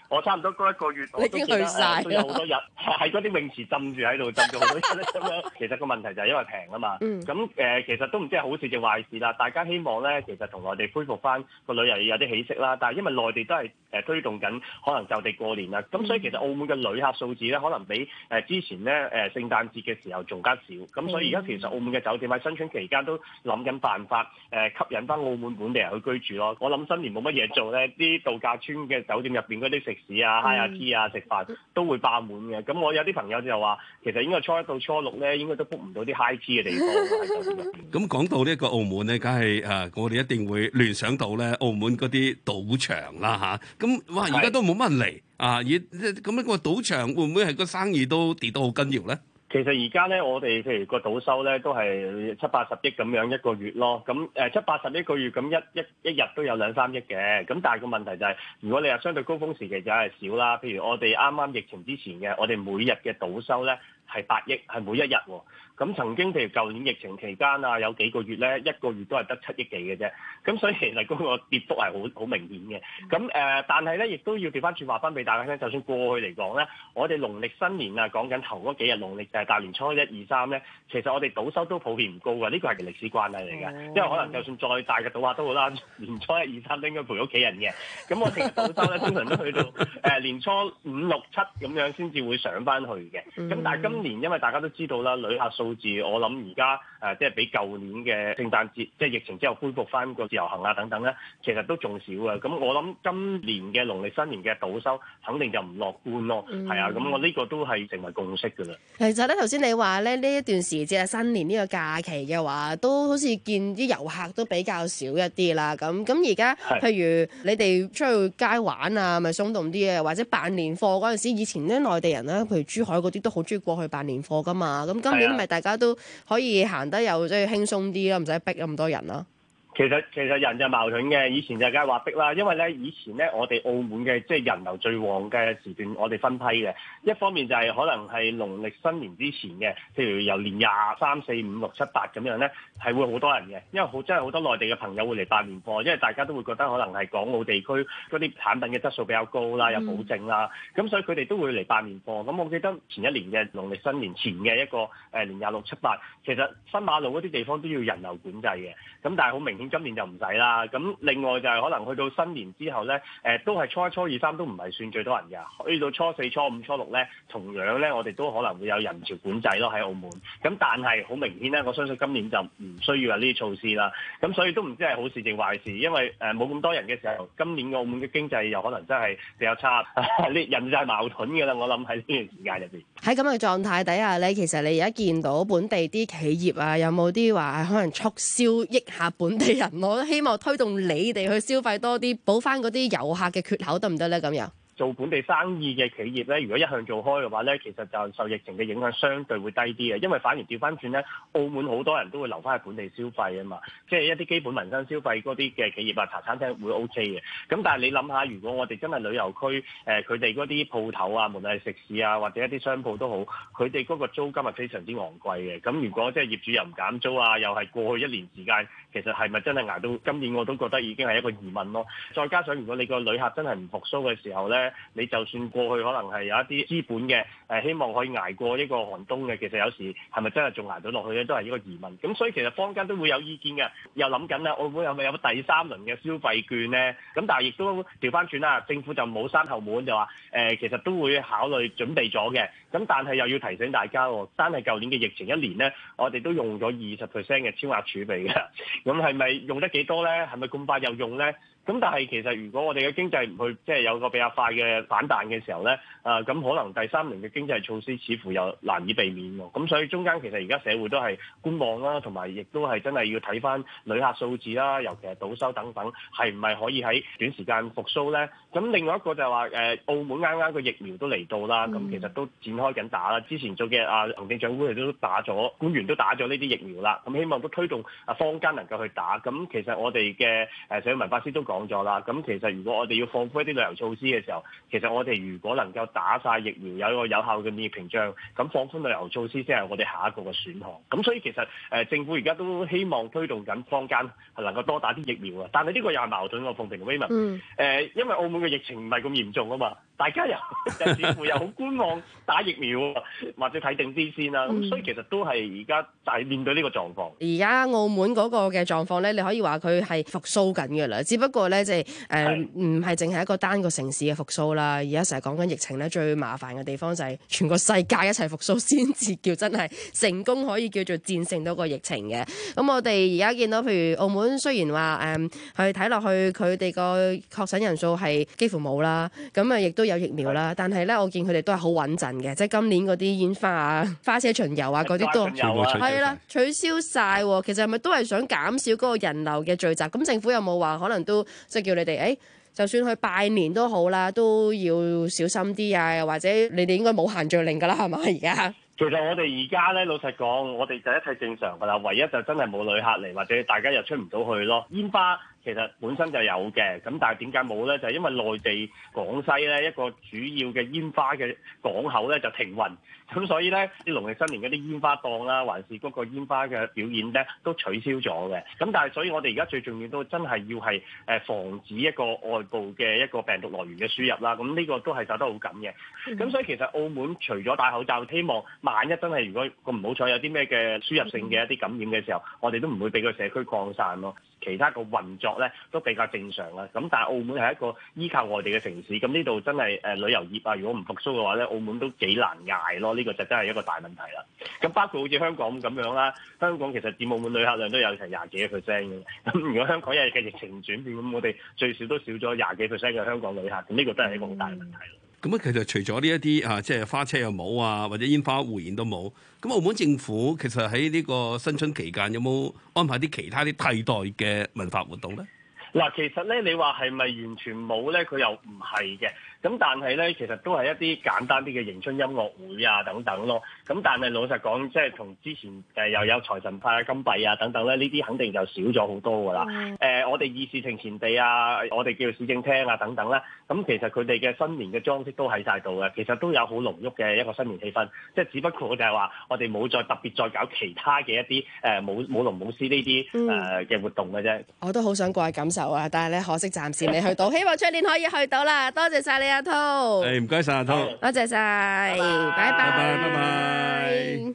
我差唔多嗰一個月，我都記得都有好多日喺嗰啲泳池浸住喺度，浸咗好多日咁樣。其實個問題就係因為平啊嘛。咁其實都唔知係好事定壞事啦。大家希望咧，其實同內地恢復翻個旅遊業有啲起色啦。但係因為內地都係推動緊，可能就地過年啦。咁所以其實澳門嘅旅客數字咧，可能比之前咧聖誕節嘅時候仲加少。咁所以而家其實澳門嘅酒店喺新春期間都諗緊辦法吸引翻澳門本地人去居住咯。我諗新年冇乜嘢做咧，啲度假村嘅酒店入邊嗰啲食肆啊、high tea 啊、食飯都會爆滿嘅。咁我有啲朋友就話，其實應該初一到初六咧，應該都 book 唔到啲 high tea 嘅地方喺酒店入邊。 咁講到呢個澳門咧，梗係我哋一定會聯想到咧澳門嗰啲賭場啦嚇。咁哇，而家都冇乜人嚟啊！咁呢個賭場會唔會係個生意都跌到好緊要咧？ 其實而家咧，我哋譬如個賭收咧都係7-80億咁樣一個月咯。咁7-80億個月，咁一日都有2-3億嘅。咁但係個問題就係，如果你係相對高峰時期就係少啦。譬如我哋啱啱疫情之前嘅，我哋每日嘅賭收咧係8億，係每一日喎。咁曾經譬如舊年疫情期間啊，有幾個月咧，一個月都係得7億幾嘅啫。咁所以其實嗰個跌幅係好明顯嘅。咁但係咧，亦都要調翻轉話翻俾大家聽，就算過去嚟講咧，我哋農曆新年啊，講緊頭嗰幾日農曆就係大年初1、2、3咧，其實我哋賭收都普遍唔高㗎。呢個係歷史慣例嚟嘅，因為可能就算再大嘅賭客都好啦，年初1、2、3都應該陪屋企人嘅。咁我哋嘅賭收咧，通常都去到年初5、6、7咁樣先至會上翻去嘅。咁但係今年因為大家都知道啦，旅客數字我諗而家即係比舊年嘅聖誕節，即係疫情之後恢復翻個自由行啊等等咧，其實都仲少啊。咁我諗今年嘅農曆新年嘅賭收肯定就唔樂觀咯。係啊，咁我呢個都係成為共識㗎啦。 其實咧，頭先你話咧呢一段時節啊，新年呢個假期嘅話，都好似見啲遊客都比較少一啲啦。咁而家譬如你哋出去街玩啊，咪鬆動啲嘅，或者辦年貨嗰陣時，以前咧內地人咧，譬如珠海嗰啲都好中意過去辦年貨㗎嘛。咁今年咪大家都可以行得又即係輕鬆啲啦，唔使逼咁多人啦。 其實人就矛盾嘅，以前就梗係話逼啦，因為咧以前咧我哋澳門嘅即係人流最旺嘅時段，我哋分批嘅。一方面就係可能係農曆新年之前嘅，譬如由年23、4、5、6、7、8咁樣咧，係會好多人嘅，因為真係好多內地嘅朋友會嚟辦年貨，因為大家都會覺得可能係港澳地區嗰啲產品嘅質素比較高啦，有保證啦，咁所以佢哋都會嚟辦年貨。咁我記得前一年嘅農曆新年前嘅一個年26、7、8，其實新馬路嗰啲地方都要人流管制嘅，咁但係好明顯今年就唔使啦。咁另外就係可能去到新年之後咧，都係初1、初2、3都唔係算最多人㗎，去到初4、初5、初6咧，同樣咧我哋都可能會有人潮管制咯喺澳門。咁但係好明顯咧，我相信今年就唔需要有呢啲措施啦。咁所以都唔知係好事定壞事，因為冇咁多人嘅時候，今年嘅澳門嘅經濟又可能真係比較差。呢人就係矛盾㗎啦，我諗喺呢段時間入邊。 喺咁嘅狀態底下咧，其實你而家見到本地啲企業啊，有冇啲話可能促銷益下本地人？我都希望推動你哋去消費多啲，補翻嗰啲遊客嘅缺口得唔得咧？咁樣做本地生意嘅企業咧，如果一向做開嘅話咧，其實就受疫情嘅影響相對會低啲嘅，因為反而調翻轉咧，澳門好多人都會留翻喺本地消費啊嘛，即係一啲基本民生消費嗰啲嘅企業啊、茶餐廳會 OK 嘅。咁但係你諗下，如果我哋真係旅遊區佢哋嗰啲鋪頭啊，無論係食肆啊或者一啲商鋪都好，佢哋嗰個租金係非常之昂貴嘅。咁如果即係業主又唔減租啊，又係過去一年時間，其實係咪真係捱到今年我都覺得已經係一個疑問咯。再加上如果你個旅客真係唔復甦嘅時候咧，你就算過去可能係有一啲資本嘅希望可以捱過一個寒冬嘅，其實有時係咪真係仲捱到落去咧，都係一個疑問。咁所以其實坊間都會有意見嘅，又諗緊啦，澳門有冇第三輪嘅消費券咧？咁但係亦都調翻轉啦，政府就冇閂後門，就話其實都會考慮準備咗嘅。咁但係又要提醒大家喎，單係舊年嘅疫情一年咧，我哋都用咗20% 嘅超額儲備嘅。咁係咪用得幾多咧？係咪咁快又用咧？咁但係其實如果我哋嘅經濟唔去即係有個比較快嘅反彈嘅時候咧，咁可能第三輪嘅經濟措施似乎又難以避免喎。咁所以中間其實而家社會都係觀望啦，同埋亦都係真係要睇翻旅客數字啦，尤其係賭收等等，係唔係可以喺短時間復甦咧？咁另外一個就係話澳門啱啱個疫苗都嚟到啦，咁其實都展開緊打啦。之前做嘅行政長官亦都打咗，官員都打咗呢啲疫苗啦。咁希望都推動坊間能夠去打。咁其實我哋嘅社會文化司都講咗啦。咁其實如果我哋要放寬一啲旅遊措施嘅時候，其實我哋如果能夠打晒疫苗，有一個有效嘅免疫屏障，咁放寬旅遊措施先係我哋下一個嘅選項。咁所以其實政府而家都希望推動緊坊間係能夠多打啲疫苗啊。但係呢個又係矛盾喎，鳳平同 Raymond。因為澳門嘅疫情唔係咁嚴重啊嘛。 大家又似乎又好觀望打疫苗，或者睇定啲先啦。咁所以其實都係而家就係面對呢個狀況。 而家澳門嗰個嘅狀況咧，你可以話佢係復甦緊嘅啦。只不過咧，即係唔係淨係一個單個城市嘅復甦啦。而家成日講緊疫情咧，最麻煩嘅地方就係全個世界一齊復甦先至叫真係成功可以叫做戰勝到個疫情嘅。咁我哋而家見到譬如澳門雖然話去睇落去佢哋個確診人數係幾乎冇啦，咁亦都有疫苗啦，但係咧我見佢哋都係好穩陣嘅，即係今年嗰啲煙花啊、花車巡遊啊嗰啲都係啦取消晒。其實係咪都係想減少嗰個人流嘅聚集？咁政府有冇話可能都即係叫你哋就算去拜年都好啦，都要小心啲啊？又或者你哋應該冇限聚令㗎啦，係嘛？而家其實我哋而家咧，老實講，我哋就一切正常㗎啦。唯一就真係冇旅客嚟，或者大家又出唔到去咯。煙花其實本身就有嘅，咁但係點解冇咧？就係因為內地廣西咧一個主要嘅煙花嘅港口咧就停運，咁所以咧啲農曆新年嗰啲煙花檔啦，還是嗰個煙花嘅表演咧都取消咗嘅。咁但係所以我哋而家最重要都真係要係防止一個外部嘅一個病毒來源嘅輸入啦。咁呢個都係走得好緊嘅。咁所以其實澳門除咗戴口罩，希望萬一真係如果咁唔好彩有啲咩嘅輸入性嘅一啲感染嘅時候，我哋都唔會俾個社區擴散咯。其他個運作咧都比較正常啦。咁但係澳門係一個依靠外地嘅城市，咁呢度真係旅遊業啊，如果唔復甦嘅話咧，澳門都幾難捱咯。呢個就真係一個大問題啦。咁包括好似香港咁樣啦，香港其實佔澳門旅客量都有成廿幾%嘅。咁如果香港有嘅疫情轉變，咁我哋最少都少咗廿幾%嘅香港旅客。咁呢個都係一個好大嘅問題咯。 咁其實除咗呢一啲即係花車又冇啊，或者煙花匯演都冇。咁澳門政府其實喺呢個新春期間有冇安排啲其他啲替代嘅文化活動咧？ 嗱，其實咧，你話係咪完全冇咧？佢又唔係嘅。咁但係咧，其實都係一啲簡單啲嘅迎春音樂會啊等等咯。咁但係老實講，即係同之前又有財神派金幣啊等等咧，呢啲肯定就少咗好多㗎啦。我哋議事亭前地啊，我哋叫市政廳啊等等咧，咁其實佢哋嘅新年嘅裝飾都喺晒度嘅，其實都有好濃郁嘅一個新年氣氛。即係只不過就係話，我哋冇再特別再搞其他嘅一啲舞龍舞獅呢啲嘅活動嘅啫。 我都好想過去感受啊，但係咧可惜暫時未去到，希望出年可以去到啦。多謝晒你。阿濤， 唔該晒阿濤， 多謝晒，拜拜。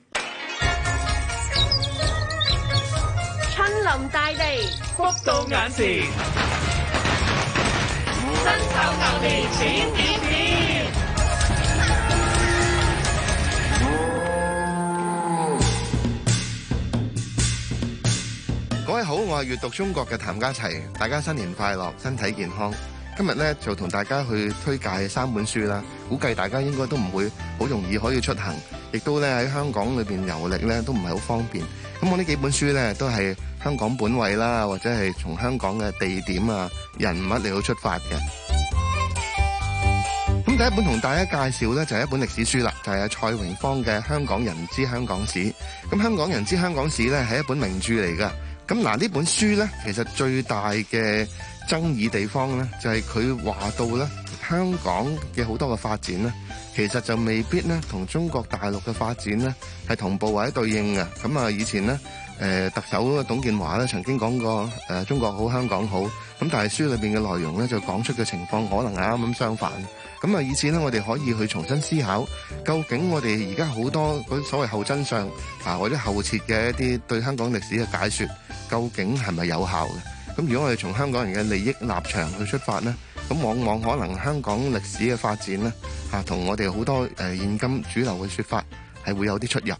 親臨大地，福到眼前，辛丑牛年閃點點。 各位好，我係閱讀中國嘅譚家齊，大家新年快樂，身體健康。今日咧就同大家去推介3本書啦，估計大家應該都唔會好容易可以出行，亦都咧喺香港裏邊遊歷咧都唔係好方便。咁我呢幾本書咧都係香港本位啦，或者係從香港嘅地點啊、人物嚟到出發嘅。咁第一本同大家介紹咧就係一本歷史書啦，就係蔡榮芳嘅《香港人之香港史》。咁《香港人之香港史》咧係一本名著嚟㗎。咁嗱呢本書咧其實最大嘅爭議地方咧，就係佢話到咧，香港嘅好多嘅發展咧，其實就未必咧同中國大陸嘅發展咧係同步或者對應嘅。咁啊，以前咧特首董建華咧曾經講過中國好香港好，咁但係書裏邊嘅內容咧就講出嘅情況可能係啱啱相反。咁啊，以此咧我哋可以去重新思考，究竟我哋而家好多嗰啲所謂後真相啊或者後設嘅一啲對香港歷史嘅解說，究竟係咪有效嘅？咁如果我哋從香港人嘅利益立場去出發呢，咁往往可能香港歷史嘅發展呢，同我哋好多現今主流嘅說法係會有啲出入。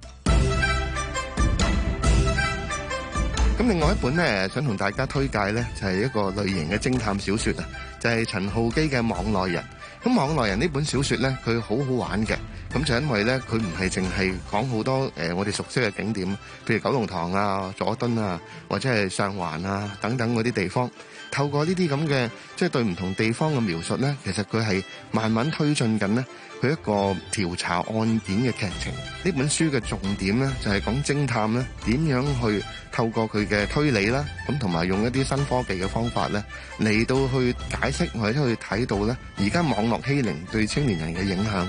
咁另外一本呢，想同大家推介呢，就係一個類型嘅偵探小說啊，就係陳浩基嘅《網內人》。咁《網內人》呢本小說呢，佢好好玩嘅。咁就因為咧，佢唔係淨係講好多我哋熟悉嘅景點，譬如九龍塘啊、佐敦啊，或者係上環啊等等嗰啲地方。透過呢啲咁嘅即係對唔同地方嘅描述咧，其實佢係慢慢推進緊呢佢一個調查案件嘅劇情。呢本書嘅重點咧就係講偵探咧點樣去透過佢嘅推理啦，咁同埋用一啲新科技嘅方法咧嚟到去解釋或者去睇到咧而家網絡欺凌對青年人嘅影響。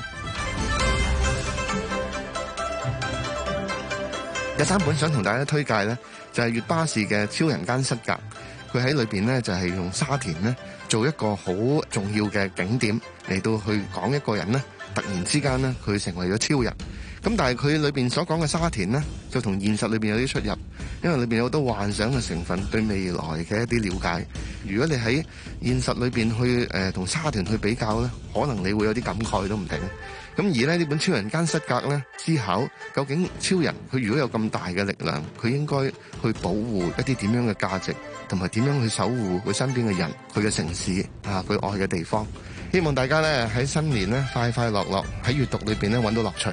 有3本想同大家推介咧，就係粵巴士嘅《超人間失格》，佢喺裏邊咧就係用沙田咧做一個好重要嘅景點嚟到去講一個人呢，突然之間呢，佢成為咗超人。咁但係佢裏邊所講嘅沙田呢，就同現實裏邊有啲出入，因為裏邊有好多幻想嘅成分，對未來嘅一啲了解。如果你喺現實裏邊去同沙田去比較呢，可能你會有啲感慨都唔定。咁而呢本超人間失格呢，思考究竟超人佢如果有咁大嘅力量，佢應該去保護一啲點樣嘅價值，同埋點樣去守護佢身邊嘅人、佢嘅城市啊、佢愛嘅地方。希望大家呢喺新年呢快快樂樂喺閱讀裏邊呢揾到樂趣。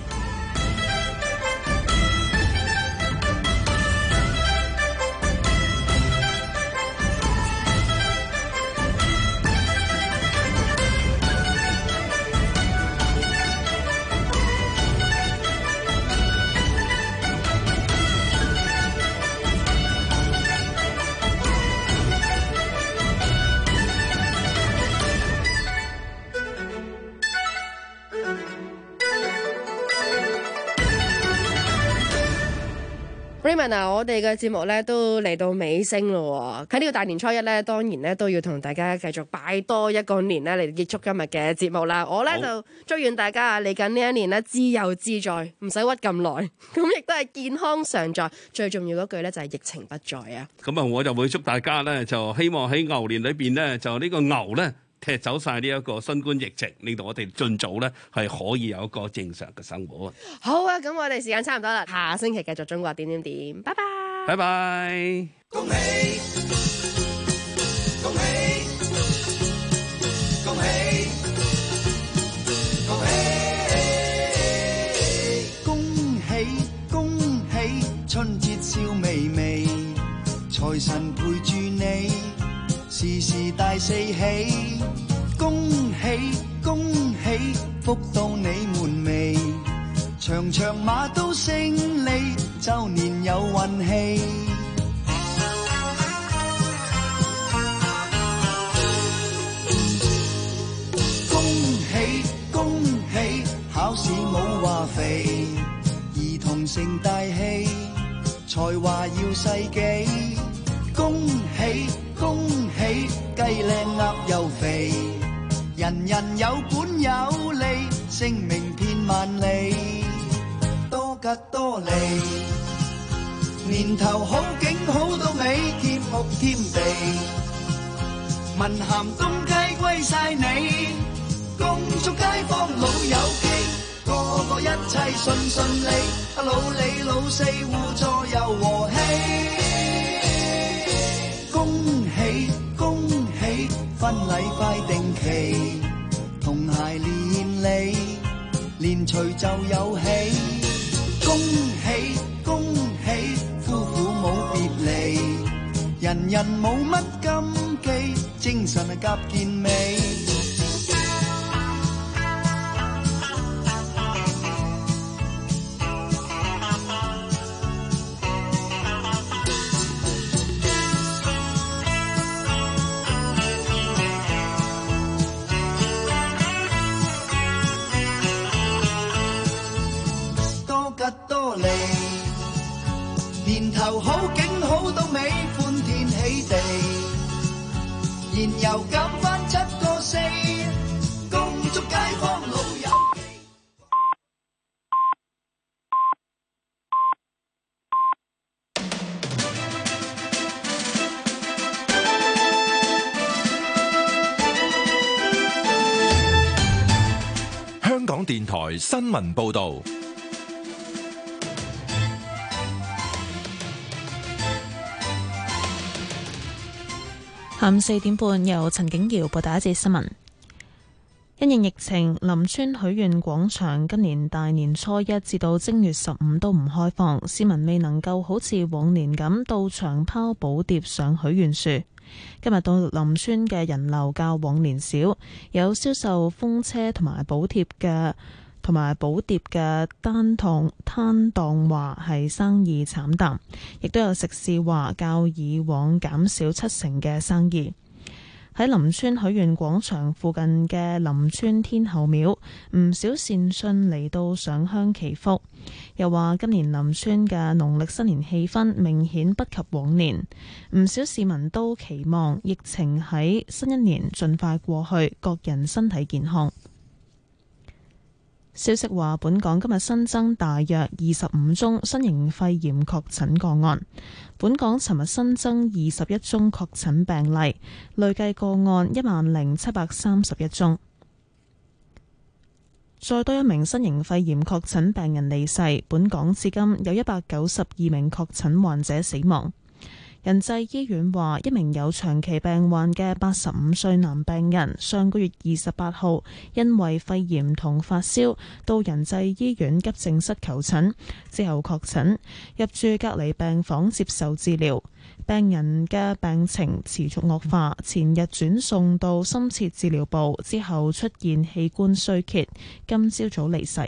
Raymond 啊，我哋嘅節目咧都嚟到尾聲咯喎，喺呢個大年初一咧，當然咧都要同大家繼續拜多一個年咧嚟結束今日嘅節目啦。我咧就祝願大家啊，嚟緊呢一年咧自由自在，唔使屈咁耐，咁亦都係健康常在。最重要嗰句咧就係疫情不在啊！ 咁啊，我就會祝大家咧，就希望喺牛年裏邊咧，就呢個牛咧踢走晒呢一個新冠疫情，令到我哋盡早咧係可以有一個正常嘅生活。 好啊，咁我哋時間差唔多啦，下星期繼續中國點點點，拜拜， 拜拜。 恭喜恭喜恭喜恭喜恭喜恭喜，春節笑微微，財神陪住你，時時大四喜。恭喜恭喜，福到你門楣，場場馬都勝利，周年有運氣。恭喜恭喜，考試冇話肥，兒童成大器，才華耀世紀。恭喜恭喜，雞靚鴨又肥，人人有本有利，聲名遍萬里。多吉多利，年頭好景好到尾，添屋添地，文咸東街歸晒你，恭祝街坊老友記，個個一切順順利，老李老四互助又和氣。恭喜恭喜，婚禮快定期，童孩連理，連隨就有喜。恭喜恭喜，夫婦冇別離，人人冇乜禁忌，精神係夾健美。多利，年頭好景好到尾，歡天喜地，燃油減翻7個4，恭祝街坊老友記。香港電台新聞報導。 下午4點半，由陳景瑤報道一節新聞。因應疫情，林村許願廣場今年大年初一至到正月15都唔開放，市民未能夠好似往年咁到場拋寶牒上許願樹。今日到林村嘅人流較往年少，有銷售風車同埋寶牒嘅攤檔話係生意慘淡，亦都有食肆話較以往減少70%嘅生意。 喺林村許願廣場附近嘅林村天后廟，唔少善信嚟到上香祈福。又話今年林村嘅農曆新年氣氛明顯不及往年，唔少市民都期望疫情喺新一年盡快過去，各人身體健康。消息話，本港今日新增大約25宗新型肺炎確診個案。本港尋日新增21宗確診病例，累計個案10,731宗。再多一名新型肺炎確診病人離世，本港至今有192名確診患者死亡。仁濟醫院話，一名有長期病患嘅85歲男病人，上個月28號因為肺炎同發燒到仁濟醫院急症室求診，之後確診，入住隔離病房接受治療。病人嘅病情持續惡化，前日轉送到深切治療部，之後出現器官衰竭，今朝早離世。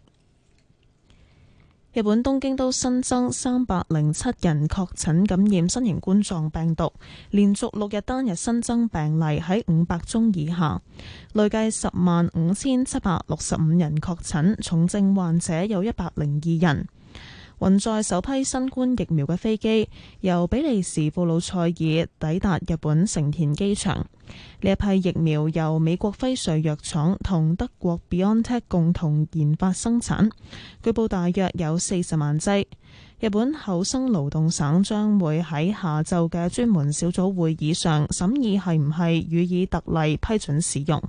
日本東京都新增307人確診感染新型冠狀病毒，連續6日單日新增病例喺500宗以下，累計105,765人確診，重症患者有102人。運載首批新冠疫苗嘅飛機由比利時布魯塞爾抵達日本成田機場。呢一批疫苗由美國輝瑞藥廠同德國 BioNTech 共同研發生產，據報大約有40萬劑。日本厚生勞動省將會喺下晝嘅專門小組會議上審議係唔係予以特例批准使用。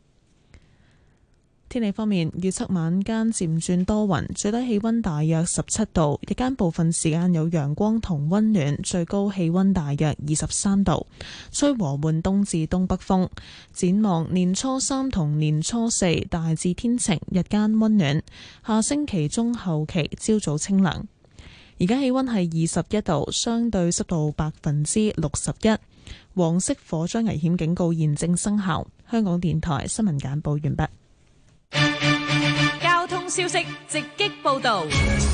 天氣方面，預測晚間漸轉多雲，最低氣溫大約17度，日間部分時間有陽光同溫暖，最高氣溫大約23度，吹和緩東至東北風。展望年初3同年初4大致天晴，日間溫暖。下星期中後期朝早清涼。而家氣溫係21度，相對濕度61%。黃色火災危險警告現正生效。香港電台新聞簡報完畢。 交通消息直擊報道。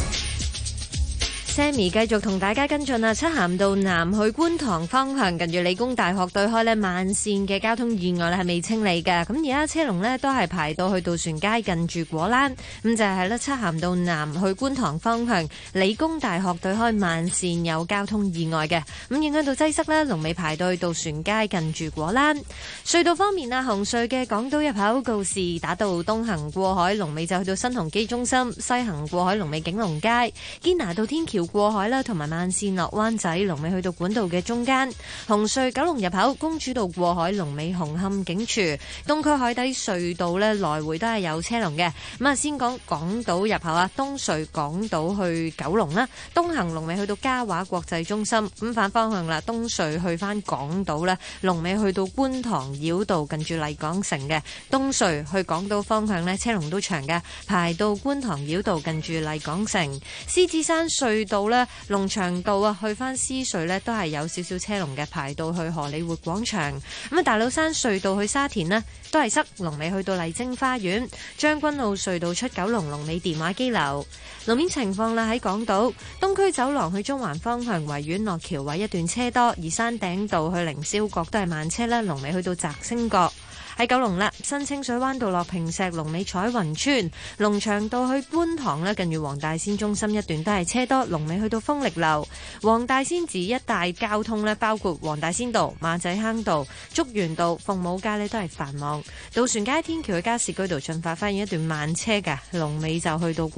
Sammy 繼續同大家跟進啊，漆咸道南去觀塘方向，近住理工大學對開呢慢線嘅交通意外呢係未清理嘅，咁而家車龍呢都係排到去渡船街近住果欄，咁就係呢漆咸道南去觀塘方向理工大學對開慢線有交通意外嘅，咁影響到擠塞啦，龍尾排到去渡船街近住果欄。隧道方面啊，紅隧嘅港島入口告士打道東行過海，龍尾就去到新鴻基中心；西行過海龍尾景隆街，堅拿道天橋過海啦，同埋慢線落灣仔龍尾去到管道嘅中間。紅隧九龍入口公主道過海龍尾紅磡警署，東區海底隧道呢來回都係有車龍嘅。咁啊，先講港島入口啊，東隧港島去九龍啦，東行龍尾去到嘉華國際中心。咁反方向啦，東隧去翻港島呢，龍尾去到觀塘繞道近住麗港城嘅。東隧去港島方向呢，車龍都長嘅，排到觀塘繞道近住麗港城。獅子山隧道呢，龍翔道啊，去翻獅隧呢都係有少少車龍嘅，排到去荷里活廣場。咁啊，大老山隧道去沙田呢都係塞，龍尾去到麗晶花園。將軍澳隧道出九龍，龍尾電話機樓。路面情況啦，喺港島東區走廊去中環方向維園落橋位一段車多，而山頂道去凌霄閣都係慢車啦，龍尾去到澤星閣。喺九龍啦，新清水灣道落坪石，龍尾彩雲村。龍翔道去觀塘咧，近住黃大仙中心一段都係車多，龍尾去到豐力樓。黃大仙寺一帶交通咧，包括黃大仙道、馬仔坑道、竹園道、鳳舞街咧都係繁忙。渡船街天橋去加士居道進發花園一段慢車嘅，龍尾就去到